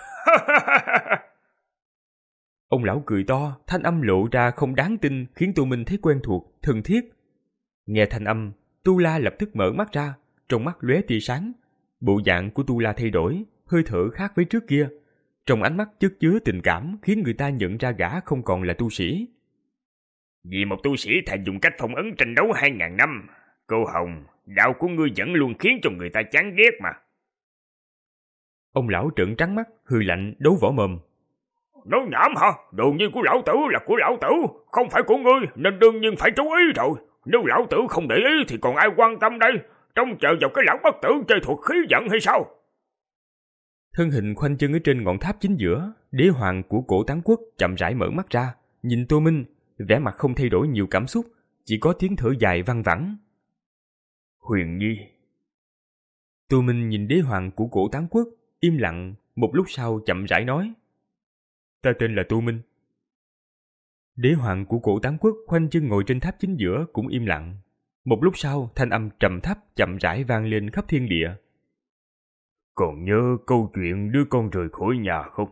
Speaker 2: Ông lão cười to, thanh âm lộ ra không đáng tin, khiến Tô Minh thấy quen thuộc, thân thiết. Nghe thanh âm, Tu La lập tức mở mắt ra, trong mắt lóe tia sáng. Bộ dạng của Tu La thay đổi, hơi thở khác với trước kia. Trong ánh mắt chất chứa tình cảm khiến người ta nhận ra gã không còn là tu sĩ.
Speaker 3: Vì một tu sĩ thà dùng cách phong ấn tranh đấu hai ngàn năm, cô Hồng, đạo của ngươi vẫn luôn khiến cho người ta chán ghét mà.
Speaker 2: Ông lão trợn trắng mắt, hừ lạnh, đấu võ mồm.
Speaker 3: Nói nhảm hả? Đồ nhi của lão tử là của lão tử, không phải của ngươi, nên đương nhiên phải chú ý rồi. Nếu lão tử không để ý thì còn ai quan tâm đây? Trông chờ vào cái lão bất tử chơi thuật khí giận hay sao?
Speaker 2: Thân hình khoanh chân ở trên ngọn tháp chính giữa, đế hoàng của Cổ Tán Quốc chậm rãi mở mắt ra, nhìn Tô Minh, vẻ mặt không thay đổi nhiều cảm xúc, chỉ có tiếng thở dài văng vẳng.
Speaker 3: Huyền Nhi.
Speaker 2: Tô Minh nhìn đế hoàng của Cổ Tán Quốc, im lặng, một lúc sau chậm rãi nói. Ta tên là Tô Minh. Đế hoàng của Cổ Tán Quốc khoanh chân ngồi trên tháp chính giữa cũng im lặng. Một lúc sau, thanh âm trầm thấp chậm rãi vang lên khắp thiên địa.
Speaker 3: Còn nhớ câu chuyện đứa con rời khỏi nhà không?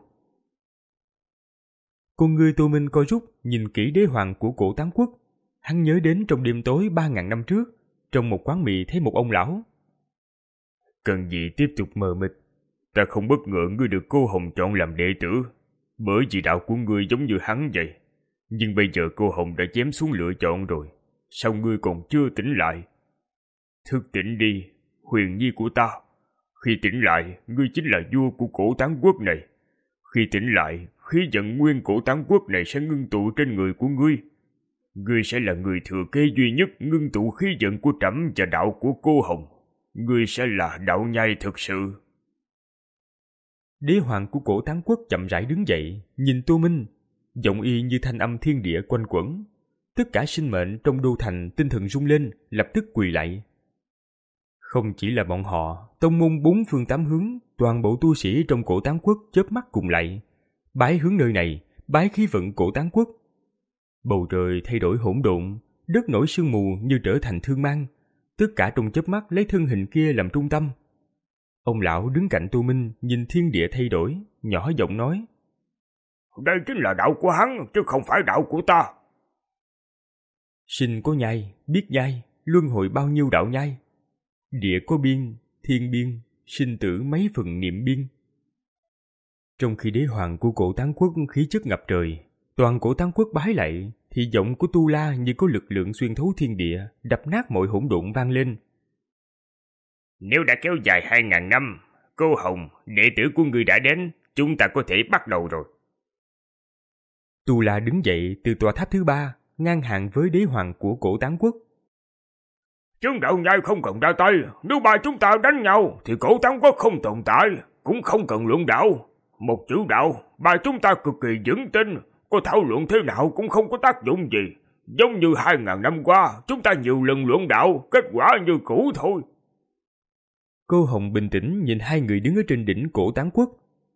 Speaker 2: Con ngươi Tô Minh co rút, nhìn kỹ đế hoàng của Cổ Tán Quốc. Hắn nhớ đến trong đêm tối ba ngàn năm trước, trong một quán mì thấy một ông lão.
Speaker 3: Cần gì tiếp tục mờ mịt? Ta không bất ngờ ngươi được cô Hồng chọn làm đệ tử, bởi vì đạo của ngươi giống như hắn vậy. Nhưng bây giờ cô Hồng đã chém xuống lựa chọn rồi, sao ngươi còn chưa tỉnh lại? Thức tỉnh đi, Huyền Nhi của ta. Khi tỉnh lại, ngươi chính là vua của Cổ Tán Quốc này. Khi tỉnh lại, khí vận nguyên Cổ Tán Quốc này sẽ ngưng tụ trên người của ngươi. Ngươi sẽ là người thừa kế duy nhất ngưng tụ khí vận của trẫm và đạo của cô Hồng. Ngươi sẽ là đạo nhai thực sự.
Speaker 2: Đế hoàng của Cổ Tán Quốc chậm rãi đứng dậy, nhìn Tô Minh, giọng y như thanh âm thiên địa quanh quẩn. Tất cả sinh mệnh trong đô thành tinh thần rung lên, lập tức quỳ lạy. Không chỉ là bọn họ, tông môn bốn phương tám hướng, toàn bộ tu sĩ trong Cổ Tán Quốc chớp mắt cùng lạy, bái hướng nơi này, bái khí vận Cổ Tán Quốc. Bầu trời thay đổi hỗn độn, đất nổi sương mù như trở thành thương mang, tất cả trong chớp mắt lấy thân hình kia làm trung tâm. Ông lão đứng cạnh Tô Minh nhìn thiên địa thay đổi, nhỏ giọng nói:
Speaker 3: Đây chính là đạo của hắn, chứ không phải đạo của ta.
Speaker 2: Sinh có nhai, biết nhai, luân hồi bao nhiêu đạo nhai. Địa có biên, thiên biên, sinh tử mấy phần niệm biên. Trong khi đế hoàng của cổ Tán Quốc khí chất ngập trời, toàn cổ Tán Quốc bái lạy, thì giọng của Tu La như có lực lượng xuyên thấu thiên địa, đập nát mọi hỗn độn vang lên.
Speaker 3: Nếu đã kéo dài hai ngàn năm, cô Hồng, đệ tử của người đã đến, chúng ta có thể bắt đầu rồi.
Speaker 2: Tu La đứng dậy từ tòa tháp thứ ba, ngang hàng với đế hoàng của cổ Tán Quốc.
Speaker 3: Chúng đạo nhai không cần ra tay, nếu ba chúng ta đánh nhau thì cổ Tán Quốc không tồn tại, cũng không cần luận đạo. Một chữ đạo, ba chúng ta cực kỳ vững tin, có thảo luận thế nào cũng không có tác dụng gì. Giống như hai ngàn năm qua, chúng ta nhiều lần luận đạo, kết quả như cũ thôi.
Speaker 2: Cô Hồng bình tĩnh nhìn hai người đứng ở trên đỉnh cổ Tán Quốc.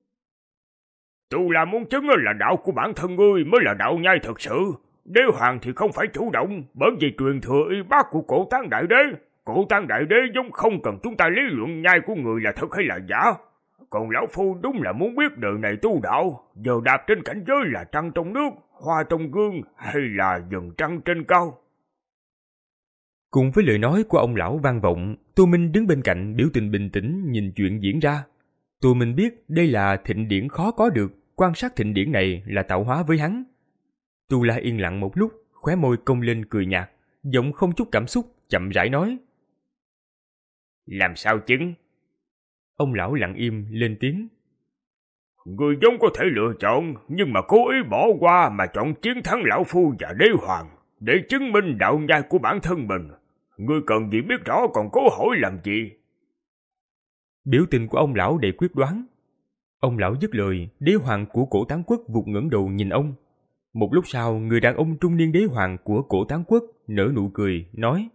Speaker 3: Tu La muốn chứng là đạo của bản thân ngươi mới là đạo nhai thật sự. Đế hoàng thì không phải chủ động, bởi vì truyền thừa y bác của cổ Tán Đại Đế. Cổ Tán Đại Đế giống không cần chúng ta lý luận nhai của người là thật hay là giả. Còn lão phu đúng là muốn biết đời này tu đạo, giờ đạp trên cảnh giới là trăng trong nước, hoa trong gương hay là dần trăng trên cao.
Speaker 2: Cùng với lời nói của ông lão vang vọng, Tô Minh đứng bên cạnh biểu tình bình tĩnh nhìn chuyện diễn ra. Tô Minh biết đây là thịnh điển khó có được, quan sát thịnh điển này là tạo hóa với hắn. Tu La yên lặng một lúc, khóe môi cong lên cười nhạt, giọng không chút cảm xúc, chậm rãi nói:
Speaker 3: Làm sao chứng?
Speaker 2: Ông lão lặng im lên tiếng:
Speaker 3: Người vốn có thể lựa chọn, nhưng mà cố ý bỏ qua mà chọn chiến thắng lão phu và đế hoàng, để chứng minh đạo nhai của bản thân mình. Ngươi cần gì biết rõ còn cố hỏi làm gì?
Speaker 2: Biểu tình của ông lão đầy quyết đoán. Ông lão dứt lời, đế hoàng của cổ Tán Quốc vụt ngẩng đầu nhìn ông. Một lúc sau, người đàn ông trung niên đế hoàng của cổ Tán Quốc nở nụ cười, nói: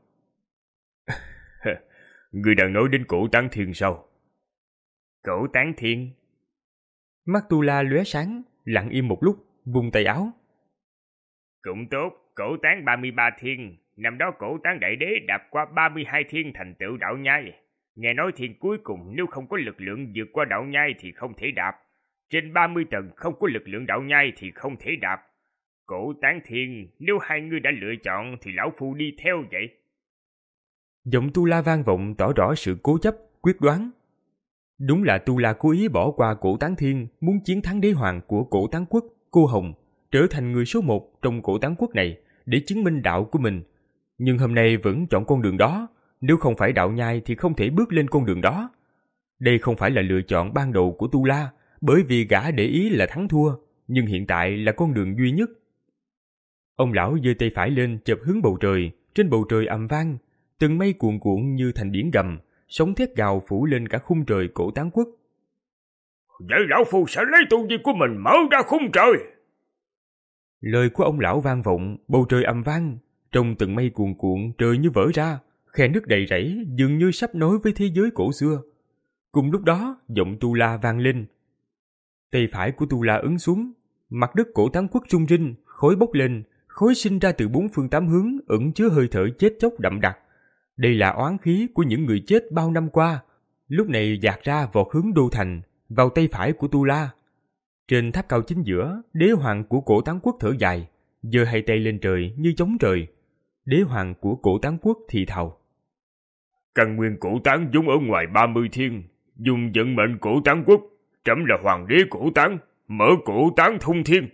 Speaker 3: Người đang nói đến cổ Tán Thiên sao?
Speaker 1: Cổ Tán Thiên?
Speaker 2: Mắt Tu La lóe sáng, lặng im một lúc, vung tay áo.
Speaker 1: Cũng tốt, cổ Tán ba mươi ba thiên. Năm đó cổ Tán Đại Đế đạp qua ba mươi hai thiên thành tựu đạo nhai. Nghe nói thiên cuối cùng nếu không có lực lượng vượt qua đạo nhai thì không thể đạp. Trên ba mươi tầng không có lực lượng đạo nhai thì không thể đạp. Cổ Tán Thiên, nếu hai người đã lựa chọn thì lão phu đi theo vậy.
Speaker 2: Giọng Tu La vang vọng tỏ rõ sự cố chấp, quyết đoán. Đúng là Tu La cố ý bỏ qua cổ Tán Thiên, muốn chiến thắng đế hoàng của cổ Tán Quốc, cô Hồng, trở thành người số một trong cổ Tán Quốc này để chứng minh đạo của mình. Nhưng hôm nay vẫn chọn con đường đó, nếu không phải đạo nhai thì không thể bước lên con đường đó. Đây không phải là lựa chọn ban đầu của Tu La, bởi vì gã để ý là thắng thua, nhưng hiện tại là con đường duy nhất. Ông lão giơ tay phải lên chộp hướng bầu trời, trên bầu trời ầm vang, từng mây cuồn cuộn như thành biển gầm, sóng thét gào phủ lên cả khung trời cổ Tán Quốc.
Speaker 3: Vậy lão phu sẽ lấy tu vi của mình mở ra khung trời.
Speaker 2: Lời của ông lão vang vọng, bầu trời ầm vang, trong từng mây cuồn cuộn trời như vỡ ra, khe nước đầy rẫy dường như sắp nối với thế giới cổ xưa. Cùng lúc đó, giọng Tu La vang lên. Tay phải của Tu La ấn xuống, mặt đất cổ Tán Quốc rung rinh, khói bốc lên, khói sinh ra từ bốn phương tám hướng, ẩn chứa hơi thở chết chóc đậm đặc. Đây là oán khí của những người chết bao năm qua, lúc này dạt ra vọt hướng đô thành, vào tay phải của Tu La. Trên tháp cao chính giữa, đế hoàng của cổ Tán Quốc thở dài, giơ hai tay lên trời như chống trời. Đế hoàng của cổ Tán Quốc thì thào:
Speaker 3: Căn nguyên cổ Tán vốn ở ngoài ba mươi thiên, dùng vận mệnh cổ Tán Quốc, trẫm là hoàng đế cổ Tán, mở cổ Tán thông thiên.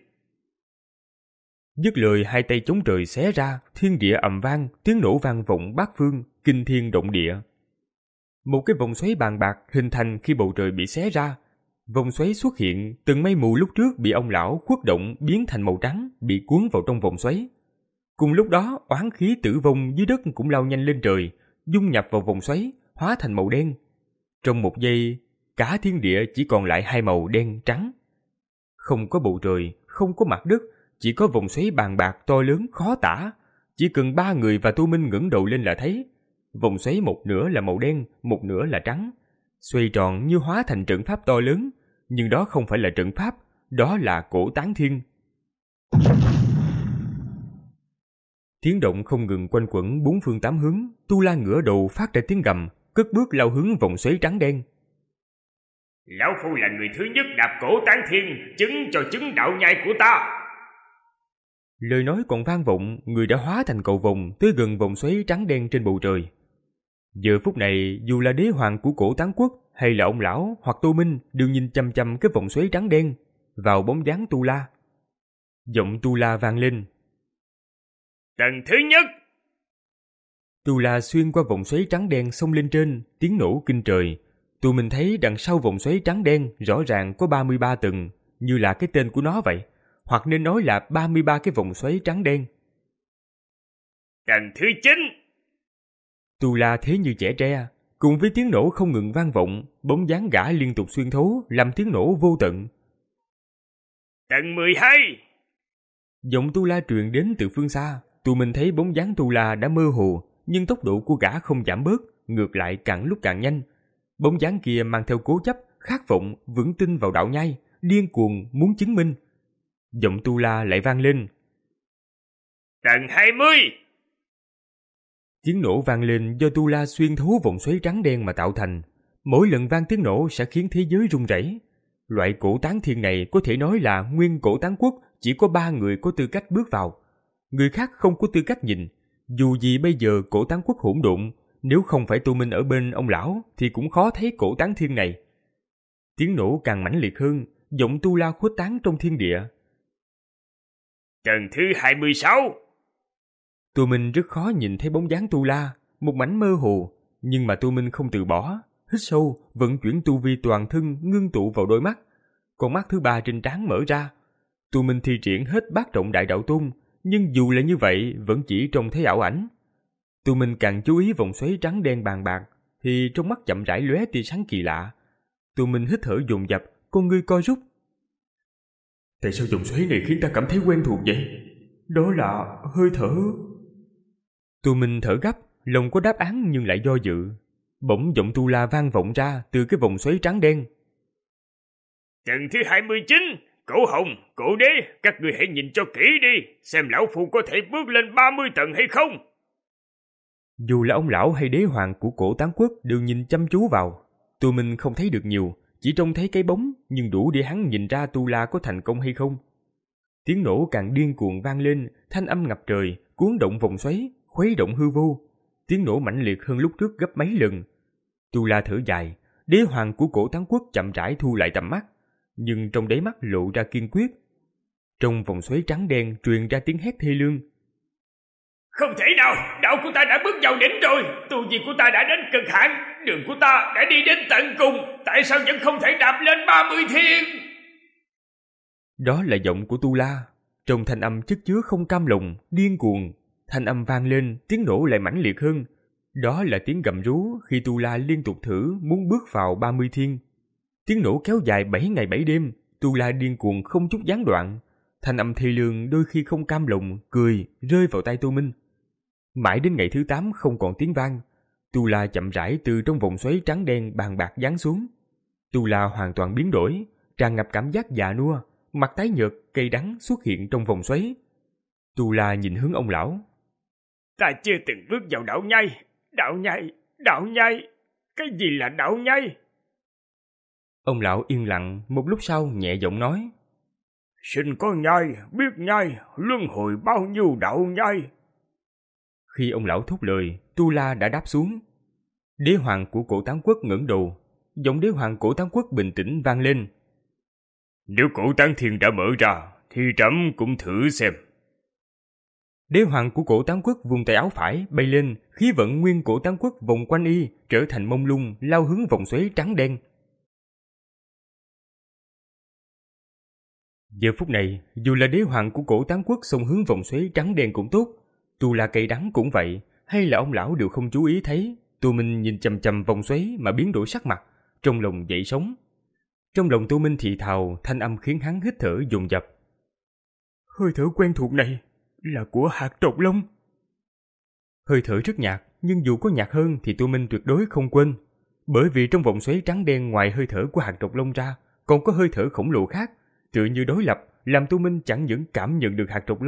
Speaker 2: Dứt lời, hai tay chống trời xé ra, thiên địa ầm vang, tiếng nổ vang vọng bát phương, kinh thiên động địa. Một cái vòng xoáy bàn bạc hình thành khi bầu trời bị xé ra. Vòng xoáy xuất hiện, từng mây mù lúc trước bị ông lão khuất động biến thành màu trắng, bị cuốn vào trong vòng xoáy. Cùng lúc đó, oán khí tử vong dưới đất cũng lao nhanh lên trời, dung nhập vào vòng xoáy, hóa thành màu đen. Trong một giây, cả thiên địa chỉ còn lại hai màu đen trắng. Không có bầu trời, không có mặt đất, chỉ có vòng xoáy bàn bạc to lớn khó tả. Chỉ cần ba người và Tô Minh ngẩng đầu lên là thấy. Vòng xoáy một nửa là màu đen, một nửa là trắng. Xoay tròn như hóa thành trận pháp to lớn. Nhưng đó không phải là trận pháp, đó là cổ Tán Thiên. Tiếng động không ngừng quanh quẩn bốn phương tám hướng. Tu La ngửa đầu phát ra tiếng gầm, cất bước lao hướng vòng xoáy trắng đen.
Speaker 1: Lão phu là người thứ nhất đạp cổ tán thiên, chứng cho chứng đạo nhai của ta.
Speaker 2: Lời nói còn vang vọng, người đã hóa thành cầu vồng tới gần vòng xoáy trắng đen trên bầu trời. Giờ phút này, dù là đế hoàng của cổ Tán Quốc hay là ông lão hoặc Tô Minh đều nhìn chăm chăm cái vòng xoáy trắng đen vào bóng dáng Tu La. Giọng Tu La vang lên.
Speaker 1: Tầng thứ nhất.
Speaker 2: Tu La xuyên qua vòng xoáy trắng đen xông lên trên, tiếng nổ kinh trời. Tụi mình thấy đằng sau vòng xoáy trắng đen rõ ràng có ba mươi ba tầng, như là cái tên của nó vậy. Hoặc nên nói là ba mươi ba cái vòng xoáy trắng đen.
Speaker 1: Tầng thứ chín.
Speaker 2: Tu La thế như trẻ tre, cùng với tiếng nổ không ngừng vang vọng, bóng dáng gã liên tục xuyên thấu, làm tiếng nổ vô tận.
Speaker 1: Tầng mười hai.
Speaker 2: Giọng Tu La truyền đến từ phương xa, tụi mình thấy bóng dáng Tu La đã mơ hồ, nhưng tốc độ của gã không giảm bớt, ngược lại càng lúc càng nhanh. Bóng dáng kia mang theo cố chấp, khát vọng, vững tin vào đạo nhai, điên cuồng muốn chứng minh. Giọng Tu La lại vang lên.
Speaker 1: Tầng hai mươi.
Speaker 2: Tiếng nổ vang lên do Tu La xuyên thấu vòng xoáy trắng đen mà tạo thành. Mỗi lần vang tiếng nổ sẽ khiến thế giới rung rẩy. Loại cổ tán thiên này có thể nói là nguyên cổ tán quốc chỉ có ba người có tư cách bước vào. Người khác không có tư cách nhìn. Dù gì bây giờ cổ tán quốc hỗn độn, nếu không phải Tô Minh ở bên ông lão thì cũng khó thấy cổ tán thiên này. Tiếng nổ càng mãnh liệt hơn, giọng Tu La khuếch tán trong thiên địa.
Speaker 1: Tầng thứ hai mươi sáu.
Speaker 2: Tô Minh rất khó nhìn thấy bóng dáng Tu La, một mảnh mơ hồ, nhưng mà Tô Minh không từ bỏ, hít sâu, vận chuyển tu vi toàn thân ngưng tụ vào đôi mắt, con mắt thứ ba trên trán mở ra. Tô Minh thi triển hết bát trọng đại đạo tôn, nhưng dù là như vậy vẫn chỉ trông thấy ảo ảnh. Tô Minh càng chú ý vòng xoáy trắng đen bàn bạc, thì trong mắt chậm rãi lóe tia sáng kỳ lạ. Tô Minh hít thở dồn dập, con ngươi co rút. Tại sao vòng xoáy này khiến ta cảm thấy quen thuộc vậy? Đó là hơi thở. Tu Minh thở gấp, lòng có đáp án nhưng lại do dự. Bỗng giọng Tu La vang vọng ra từ cái vòng xoáy trắng đen.
Speaker 1: Tầng thứ hai mươi chín, Cổ Hồng, Cổ Đế, các người hãy nhìn cho kỹ đi, xem lão phu có thể bước lên ba mươi tầng hay không.
Speaker 2: Dù là ông lão hay đế hoàng của cổ Tán Quốc đều nhìn chăm chú vào. Tu Minh không thấy được nhiều, chỉ trông thấy cái bóng, nhưng đủ để hắn nhìn ra Tu La có thành công hay không. Tiếng nổ càng điên cuồng vang lên, thanh âm ngập trời, cuốn động vòng xoáy, khuấy động hư vô. Tiếng nổ mãnh liệt hơn lúc trước gấp mấy lần. Tu La thở dài, đế hoàng của cổ Tán Quốc chậm rãi thu lại tầm mắt, nhưng trong đáy mắt lộ ra kiên quyết. Trong vòng xoáy trắng đen truyền ra tiếng hét thê lương.
Speaker 3: Không thể nào, đạo của ta đã bước vào đỉnh rồi, tu vi của ta đã đến cực hạn, đường của ta đã đi đến tận cùng, tại sao vẫn không thể đạp lên ba mươi thiên?
Speaker 2: Đó là giọng của Tu La, trong thanh âm chất chứa không cam lòng, điên cuồng. Thanh âm vang lên, tiếng nổ lại mãnh liệt hơn. Đó là tiếng gầm rú khi Tu La liên tục thử muốn bước vào ba mươi thiên. Tiếng nổ kéo dài bảy ngày bảy đêm, Tu La điên cuồng không chút gián đoạn. Thanh âm thê lương đôi khi không cam lòng, cười, rơi vào tai Tô Minh. Mãi đến ngày thứ tám không còn tiếng vang, Tu La chậm rãi từ trong vòng xoáy trắng đen bàn bạc giáng xuống. Tu La hoàn toàn biến đổi, tràn ngập cảm giác già nua, mặt tái nhợt, cay đắng xuất hiện trong vòng xoáy. Tu La nhìn hướng ông lão.
Speaker 3: Ta chưa từng bước vào đạo nhai, đạo nhai, đạo nhai, cái gì là đạo nhai?
Speaker 2: Ông lão yên lặng, một lúc sau nhẹ giọng nói.
Speaker 3: Sinh có nhai, biết nhai, luân hồi bao nhiêu đạo nhai.
Speaker 2: Khi ông lão thốt lời, Tu La đã đáp xuống. Đế hoàng của cổ Tán Quốc ngẩng đầu, giọng đế hoàng cổ Tán Quốc bình tĩnh vang lên.
Speaker 1: Nếu cổ Tán Thiên đã mở ra, thì trẫm cũng thử xem.
Speaker 2: Đế hoàng của cổ Tán Quốc vùng tay áo phải bay lên, khí vận nguyên cổ Tán Quốc vòng quanh y trở thành mông lung, lao hướng vòng xoáy trắng đen. Giờ phút này, dù là đế hoàng của cổ Tán Quốc xông hướng vòng xoáy trắng đen cũng tốt, Tu La cay đắng cũng vậy, hay là ông lão đều không chú ý thấy. Tô Minh nhìn chằm chằm vòng xoáy mà biến đổi sắc mặt, trong lòng dậy sóng. Trong lòng Tô Minh thì thào, thanh âm khiến hắn hít thở dồn dập. Hơi thở quen thuộc này là của hạt trọc lông. Hơi thở rất nhạt, nhưng dù có nhạt hơn thì Tô Minh tuyệt đối không quên, bởi vì trong vòng xoáy trắng đen ngoài hơi thở của hạt trọc lông ra, còn có hơi thở khổng lồ khác, tựa như đối lập, làm Tô Minh chẳng những cảm nhận được hạt trọc lông,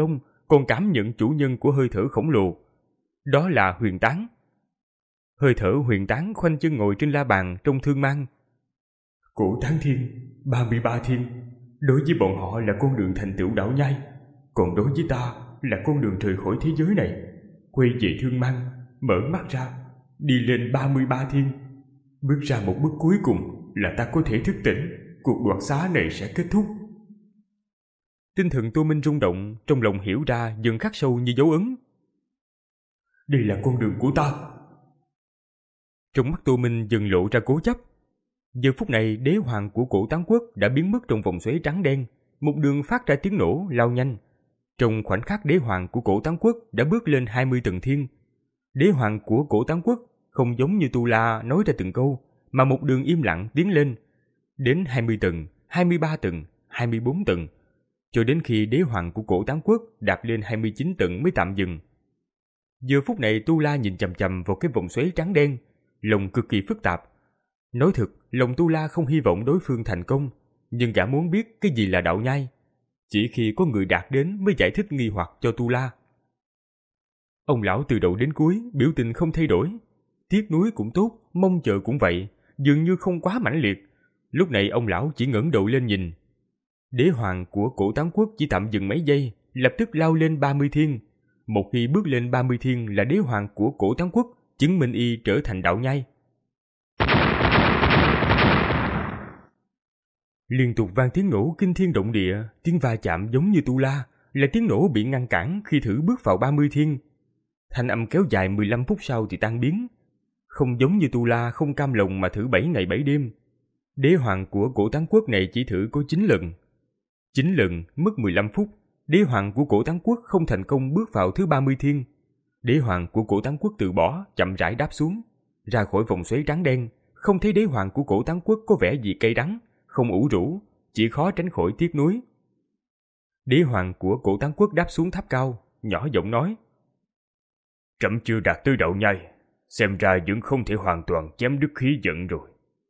Speaker 2: còn cảm nhận chủ nhân của hơi thở khổng lồ. Đó là Huyền Tán. Hơi thở Huyền Tán khoanh chân ngồi trên la bàn trông thương mang. Cổ Tán Thiên, ba mươi ba thiên, đối với bọn họ là con đường thành tựu đạo nhai, còn đối với ta là con đường rời khỏi thế giới này, quay về thương mang, mở mắt ra, đi lên ba mươi ba thiên. Bước ra một bước cuối cùng là ta có thể thức tỉnh, cuộc đoạt xá này sẽ kết thúc. Tinh thần Tô Minh rung động, trong lòng hiểu ra dần khắc sâu như dấu ấn. Đây là con đường của ta. Trong mắt Tô Minh dần lộ ra cố chấp. Giờ phút này đế hoàng của Cổ Tán Quốc đã biến mất trong vòng xoáy trắng đen, một đường phát ra tiếng nổ lao nhanh. Trong khoảnh khắc đế hoàng của Cổ Tán Quốc đã bước lên hai mươi tầng thiên. Đế hoàng của Cổ Tán Quốc không giống như Tu La nói ra từng câu, mà một đường im lặng tiến lên, đến hai mươi tầng, hai mươi ba tầng, hai mươi bốn tầng, cho đến khi đế hoàng của Cổ Tán Quốc đạt lên hai mươi chín tầng mới tạm dừng. Giờ phút này Tu La nhìn chằm chằm vào cái vòng xoáy trắng đen, lòng cực kỳ phức tạp. Nói thật, lòng Tu La không hy vọng đối phương thành công, nhưng gã muốn biết cái gì là đạo nhai. Chỉ khi có người đạt đến mới giải thích nghi hoặc cho Tu La. Ông lão từ đầu đến cuối biểu tình không thay đổi. Tiếc nuối cũng tốt, mong chờ cũng vậy, dường như không quá mãnh liệt. Lúc này ông lão chỉ ngẩng đầu lên nhìn. Đế hoàng của Cổ Tán Quốc chỉ tạm dừng mấy giây, lập tức lao lên ba mươi thiên. Một khi bước lên ba mươi thiên là đế hoàng của Cổ Tán Quốc, chứng minh y trở thành đạo nhai. Liên tục vang tiếng nổ kinh thiên động địa, tiếng va chạm giống như Tu La, là tiếng nổ bị ngăn cản khi thử bước vào ba mươi thiên. Thanh âm kéo dài mười lăm phút sau thì tan biến. Không giống như Tu La không cam lòng mà thử bảy ngày bảy đêm. Đế hoàng của Cổ Tán Quốc này chỉ thử có chín lần. chín lần mất mười lăm phút, đế hoàng của Cổ Tán Quốc không thành công bước vào thứ ba mươi thiên. Đế hoàng của Cổ Tán Quốc từ bỏ, chậm rãi đáp xuống, ra khỏi vòng xoáy trắng đen. Không thấy đế hoàng của Cổ Tán Quốc có vẻ gì cay đắng, không ủ rũ, chỉ khó tránh khỏi tiếc nuối. Đế hoàng của Cổ Tán Quốc đáp xuống tháp cao, nhỏ giọng nói: Trẫm chưa đạt tới đạo nhai, xem ra vẫn không thể hoàn toàn chém đứt khí giận rồi.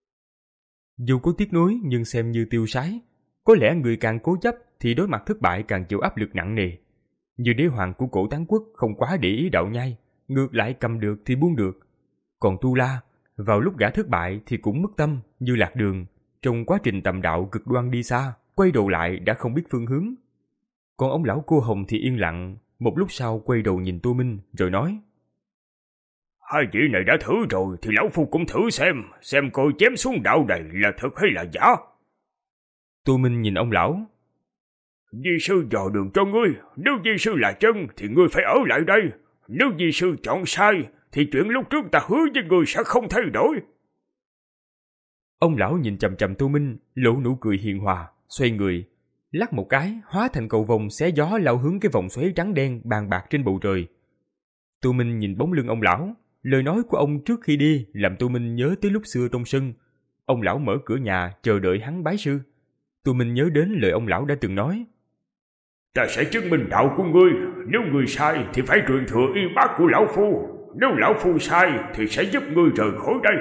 Speaker 2: Dù có tiếc nuối nhưng xem như tiêu sái. Có lẽ người càng cố chấp thì đối mặt thất bại càng chịu áp lực nặng nề. Như đế hoàng của Cổ Tán Quốc không quá để ý đạo nhai, ngược lại cầm được thì buông được. Còn Tu La, vào lúc gã thất bại thì cũng mất tâm như lạc đường. Trong quá trình tầm đạo cực đoan đi xa, quay đầu lại đã không biết phương hướng. Còn ông lão Cô Hồng thì yên lặng, một lúc sau quay đầu nhìn Tô Minh rồi nói:
Speaker 3: Hai vị này đã thử rồi thì lão phu cũng thử xem, xem coi chém xuống đạo này là thật hay là giả.
Speaker 2: Tô Minh nhìn ông lão:
Speaker 3: Di sư dò đường cho ngươi, nếu di sư là chân thì ngươi phải ở lại đây. Nếu di sư chọn sai thì chuyện lúc trước ta hứa với ngươi sẽ không thay đổi.
Speaker 2: Ông lão nhìn chằm chằm Tô Minh, lộ nụ cười hiền hòa, xoay người, lắc một cái, hóa thành cầu vồng xé gió lao hướng cái vòng xoáy trắng đen bàn bạc trên bầu trời. Tô Minh nhìn bóng lưng ông lão, lời nói của ông trước khi đi làm Tô Minh nhớ tới lúc xưa trong sân. Ông lão mở cửa nhà chờ đợi hắn bái sư. Tô Minh nhớ đến lời ông lão đã từng nói:
Speaker 3: Ta sẽ chứng minh đạo của ngươi, nếu ngươi sai thì phải truyền thừa y bác của lão phu, nếu lão phu sai thì sẽ giúp ngươi rời khỏi đây.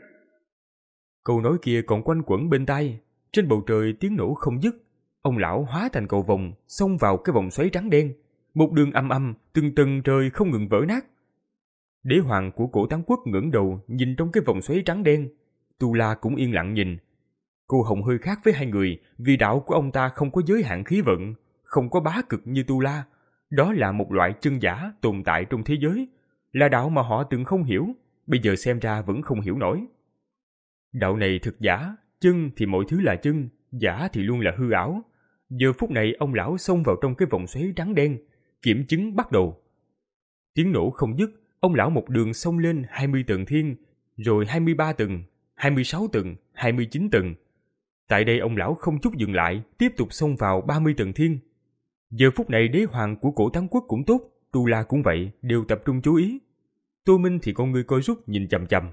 Speaker 2: Câu nói kia còn quanh quẩn bên tai. Trên bầu trời tiếng nổ không dứt. Ông lão hóa thành cầu vồng xông vào cái vòng xoáy trắng đen. Một đường âm âm, từng tầng trời không ngừng vỡ nát. Đế hoàng của Cổ Tán Quốc ngẩng đầu nhìn trong cái vòng xoáy trắng đen. Tu La cũng yên lặng nhìn. Cô Hồng hơi khác với hai người, vì đạo của ông ta không có giới hạn khí vận, không có bá cực như Tu La. Đó là một loại chân giả tồn tại trong thế giới, là đạo mà họ từng không hiểu, bây giờ xem ra vẫn không hiểu nổi. Đạo này thực giả, chân thì mọi thứ là chân, giả thì luôn là hư ảo. Giờ phút này ông lão xông vào trong cái vòng xoáy trắng đen, kiểm chứng bắt đầu. Tiếng nổ không dứt, ông lão một đường xông lên hai mươi tầng thiên, rồi hai mươi ba tầng, hai mươi sáu tầng, hai mươi chín tầng. Tại đây ông lão không chút dừng lại, tiếp tục xông vào ba mươi tầng thiên. Giờ phút này đế hoàng của Cổ Tán Quốc cũng tốt, Tu La cũng vậy, đều tập trung chú ý. Tô Minh thì con người coi rút nhìn chằm chằm.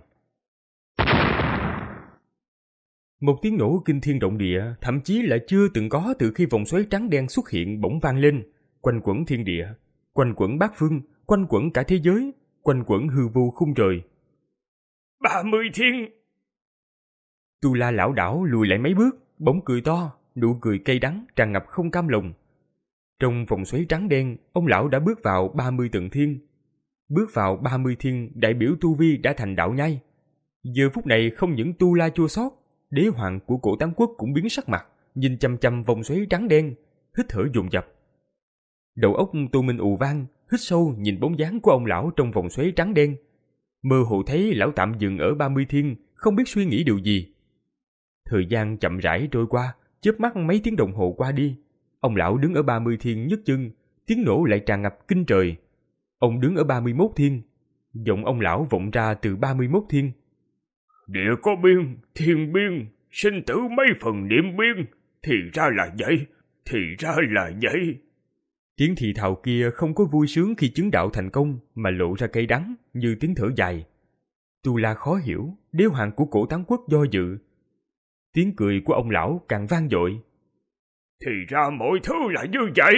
Speaker 2: Một tiếng nổ kinh thiên động địa, thậm chí là chưa từng có từ khi vòng xoáy trắng đen xuất hiện bỗng vang lên, quanh quẩn thiên địa, quanh quẩn bát phương, quanh quẩn cả thế giới, quanh quẩn hư vô khung trời.
Speaker 3: Ba mươi thiên!
Speaker 2: Tu La lảo đảo lùi lại mấy bước, bỗng cười to, nụ cười cay đắng tràn ngập không cam lòng. Trong vòng xoáy trắng đen, ông lão đã bước vào ba mươi tầng thiên. Bước vào ba mươi thiên, đại biểu tu vi đã thành đạo nhai. Giờ phút này không những tu la chua xót, đế hoàng của cổ Tán Quốc cũng biến sắc mặt, nhìn chăm chăm vòng xoáy trắng đen, hít thở dồn dập. Đầu óc Tô Minh ù vang, hít sâu nhìn bóng dáng của ông lão trong vòng xoáy trắng đen. Mơ hồ thấy lão tạm dừng ở ba mươi thiên, không biết suy nghĩ điều gì. Thời gian chậm rãi trôi qua, chớp mắt mấy tiếng đồng hồ qua đi. Ông lão đứng ở ba mươi thiên nhấc chân, tiếng nổ lại tràn ngập kinh trời. Ông đứng ở ba mươi mốt thiên, giọng ông lão vọng ra từ ba mươi mốt thiên.
Speaker 3: Địa có biên, thiên biên, sinh tử mấy phần niệm biên, thì ra là vậy, thì ra là vậy.
Speaker 2: Tiếng thì thào kia không có vui sướng khi chứng đạo thành công, mà lộ ra cay đắng như tiếng thở dài. Tu La khó hiểu, đế hoàng của cổ Tán Quốc do dự. Tiếng cười của ông lão càng vang dội.
Speaker 3: Thì ra mọi thứ là như vậy.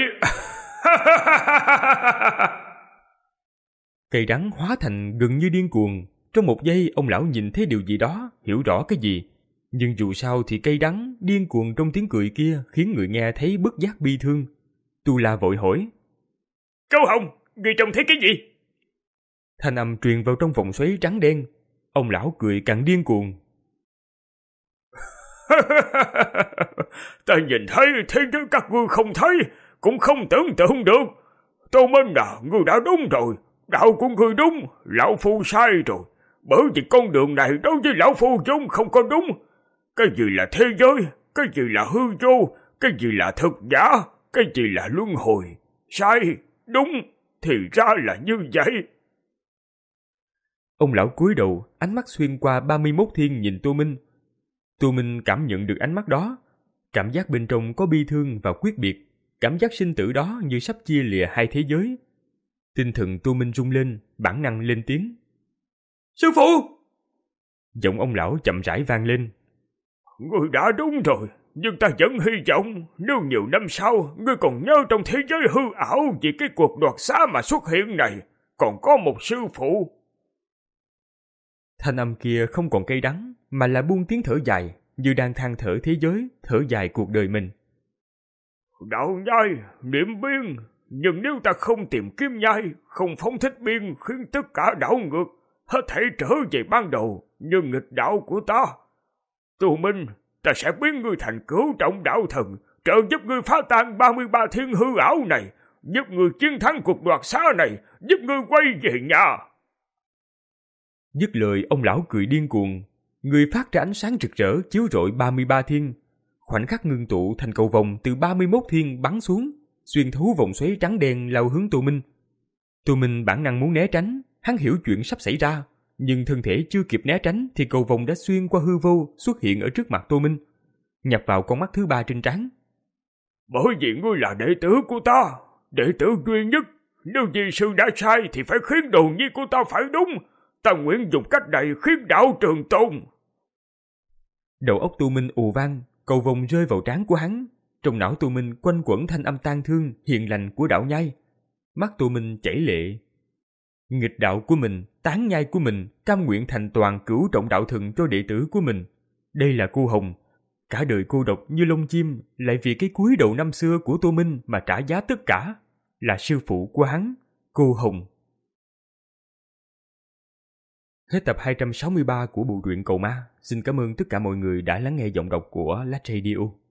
Speaker 2: Cây đắng hóa thành gần như điên cuồng. Trong một giây ông lão nhìn thấy điều gì đó, hiểu rõ cái gì. Nhưng dù sao thì cây đắng điên cuồng trong tiếng cười kia khiến người nghe thấy bất giác bi thương. Tu La vội hỏi.
Speaker 3: Câu Hồng, người trông thấy cái gì?
Speaker 2: Thanh âm truyền vào trong vòng xoáy trắng đen. Ông lão cười càng điên cuồng.
Speaker 3: Ta nhìn thấy thế nhưng các ngươi không thấy, cũng không tưởng tượng được. Tô Minh à, ngươi đã đúng rồi. Đạo của ngươi đúng, lão phu sai rồi. Bởi vì con đường này đối với lão phu vốn không có đúng. Cái gì là thế giới, cái gì là hư vô, cái gì là thực giả, cái gì là luân hồi. Sai, đúng, thì ra là như vậy.
Speaker 2: Ông lão cúi đầu, ánh mắt xuyên qua ba mươi mốt thiên nhìn Tô Minh. Tô Minh cảm nhận được ánh mắt đó. Cảm giác bên trong có bi thương và quyết biệt. Cảm giác sinh tử đó như sắp chia lìa hai thế giới. Tinh thần Tô Minh rung lên, bản năng lên tiếng.
Speaker 4: Sư phụ!
Speaker 2: Giọng ông lão chậm rãi vang lên.
Speaker 3: Ngươi đã đúng rồi, nhưng ta vẫn hy vọng nếu nhiều năm sau ngươi còn nhớ trong thế giới hư ảo vì cái cuộc đoạt xá mà xuất hiện này còn có một sư phụ.
Speaker 2: Thanh âm kia không còn cay đắng, mà là buông tiếng thở dài, như đang than thở thế giới, thở dài cuộc đời mình.
Speaker 3: Đạo nhai, niệm biên, nhưng nếu ta không tìm kiếm nhai, không phóng thích biên khiến tất cả đảo ngược, hết thảy trở về ban đầu như nghịch đạo của ta. Tô Minh, ta sẽ biến ngươi thành cửu trọng đạo thần, trợ giúp ngươi phá tan ba mươi ba thiên hư ảo này, giúp ngươi chiến thắng cuộc đoạt xá này, giúp ngươi quay về nhà.
Speaker 2: Dứt lời, ông lão cười điên cuồng, người phát ra ánh sáng rực rỡ chiếu rọi ba mươi ba thiên, khoảnh khắc ngưng tụ thành cầu vồng từ ba mươi mốt thiên bắn xuống, xuyên thấu vòng xoáy trắng đen lao hướng Tô Minh. Tô Minh bản năng muốn né tránh, hắn hiểu chuyện sắp xảy ra, nhưng thân thể chưa kịp né tránh thì cầu vồng đã xuyên qua hư vô xuất hiện ở trước mặt Tô Minh, nhập vào con mắt thứ ba trên trán.
Speaker 3: Bởi vì ngươi là đệ tử của ta, đệ tử duy nhất, nếu vì sư đã sai thì phải khiến đồ nhi của ta phải đúng. Ta nguyện dùng cách này khiến đạo trường tồn.
Speaker 2: Đầu óc Tô Minh ù vang, cầu vồng rơi vào trán của hắn. Trong não Tô Minh quanh quẩn thanh âm tang thương hiền lành của đạo nhai. Mắt Tô Minh chảy lệ. Nghịch đạo của mình, tán nhai của mình, cam nguyện thành toàn cửu trọng đạo thần cho đệ tử của mình. Đây là cô Hồng. Cả đời cô độc như lông chim, lại vì cái cúi đầu năm xưa của Tô Minh mà trả giá tất cả. Là sư phụ của hắn, cô Hồng. Hết tập hai trăm sáu mươi ba của bộ truyện Cầu Ma. Xin cảm ơn tất cả mọi người đã lắng nghe giọng đọc của Lát Radio.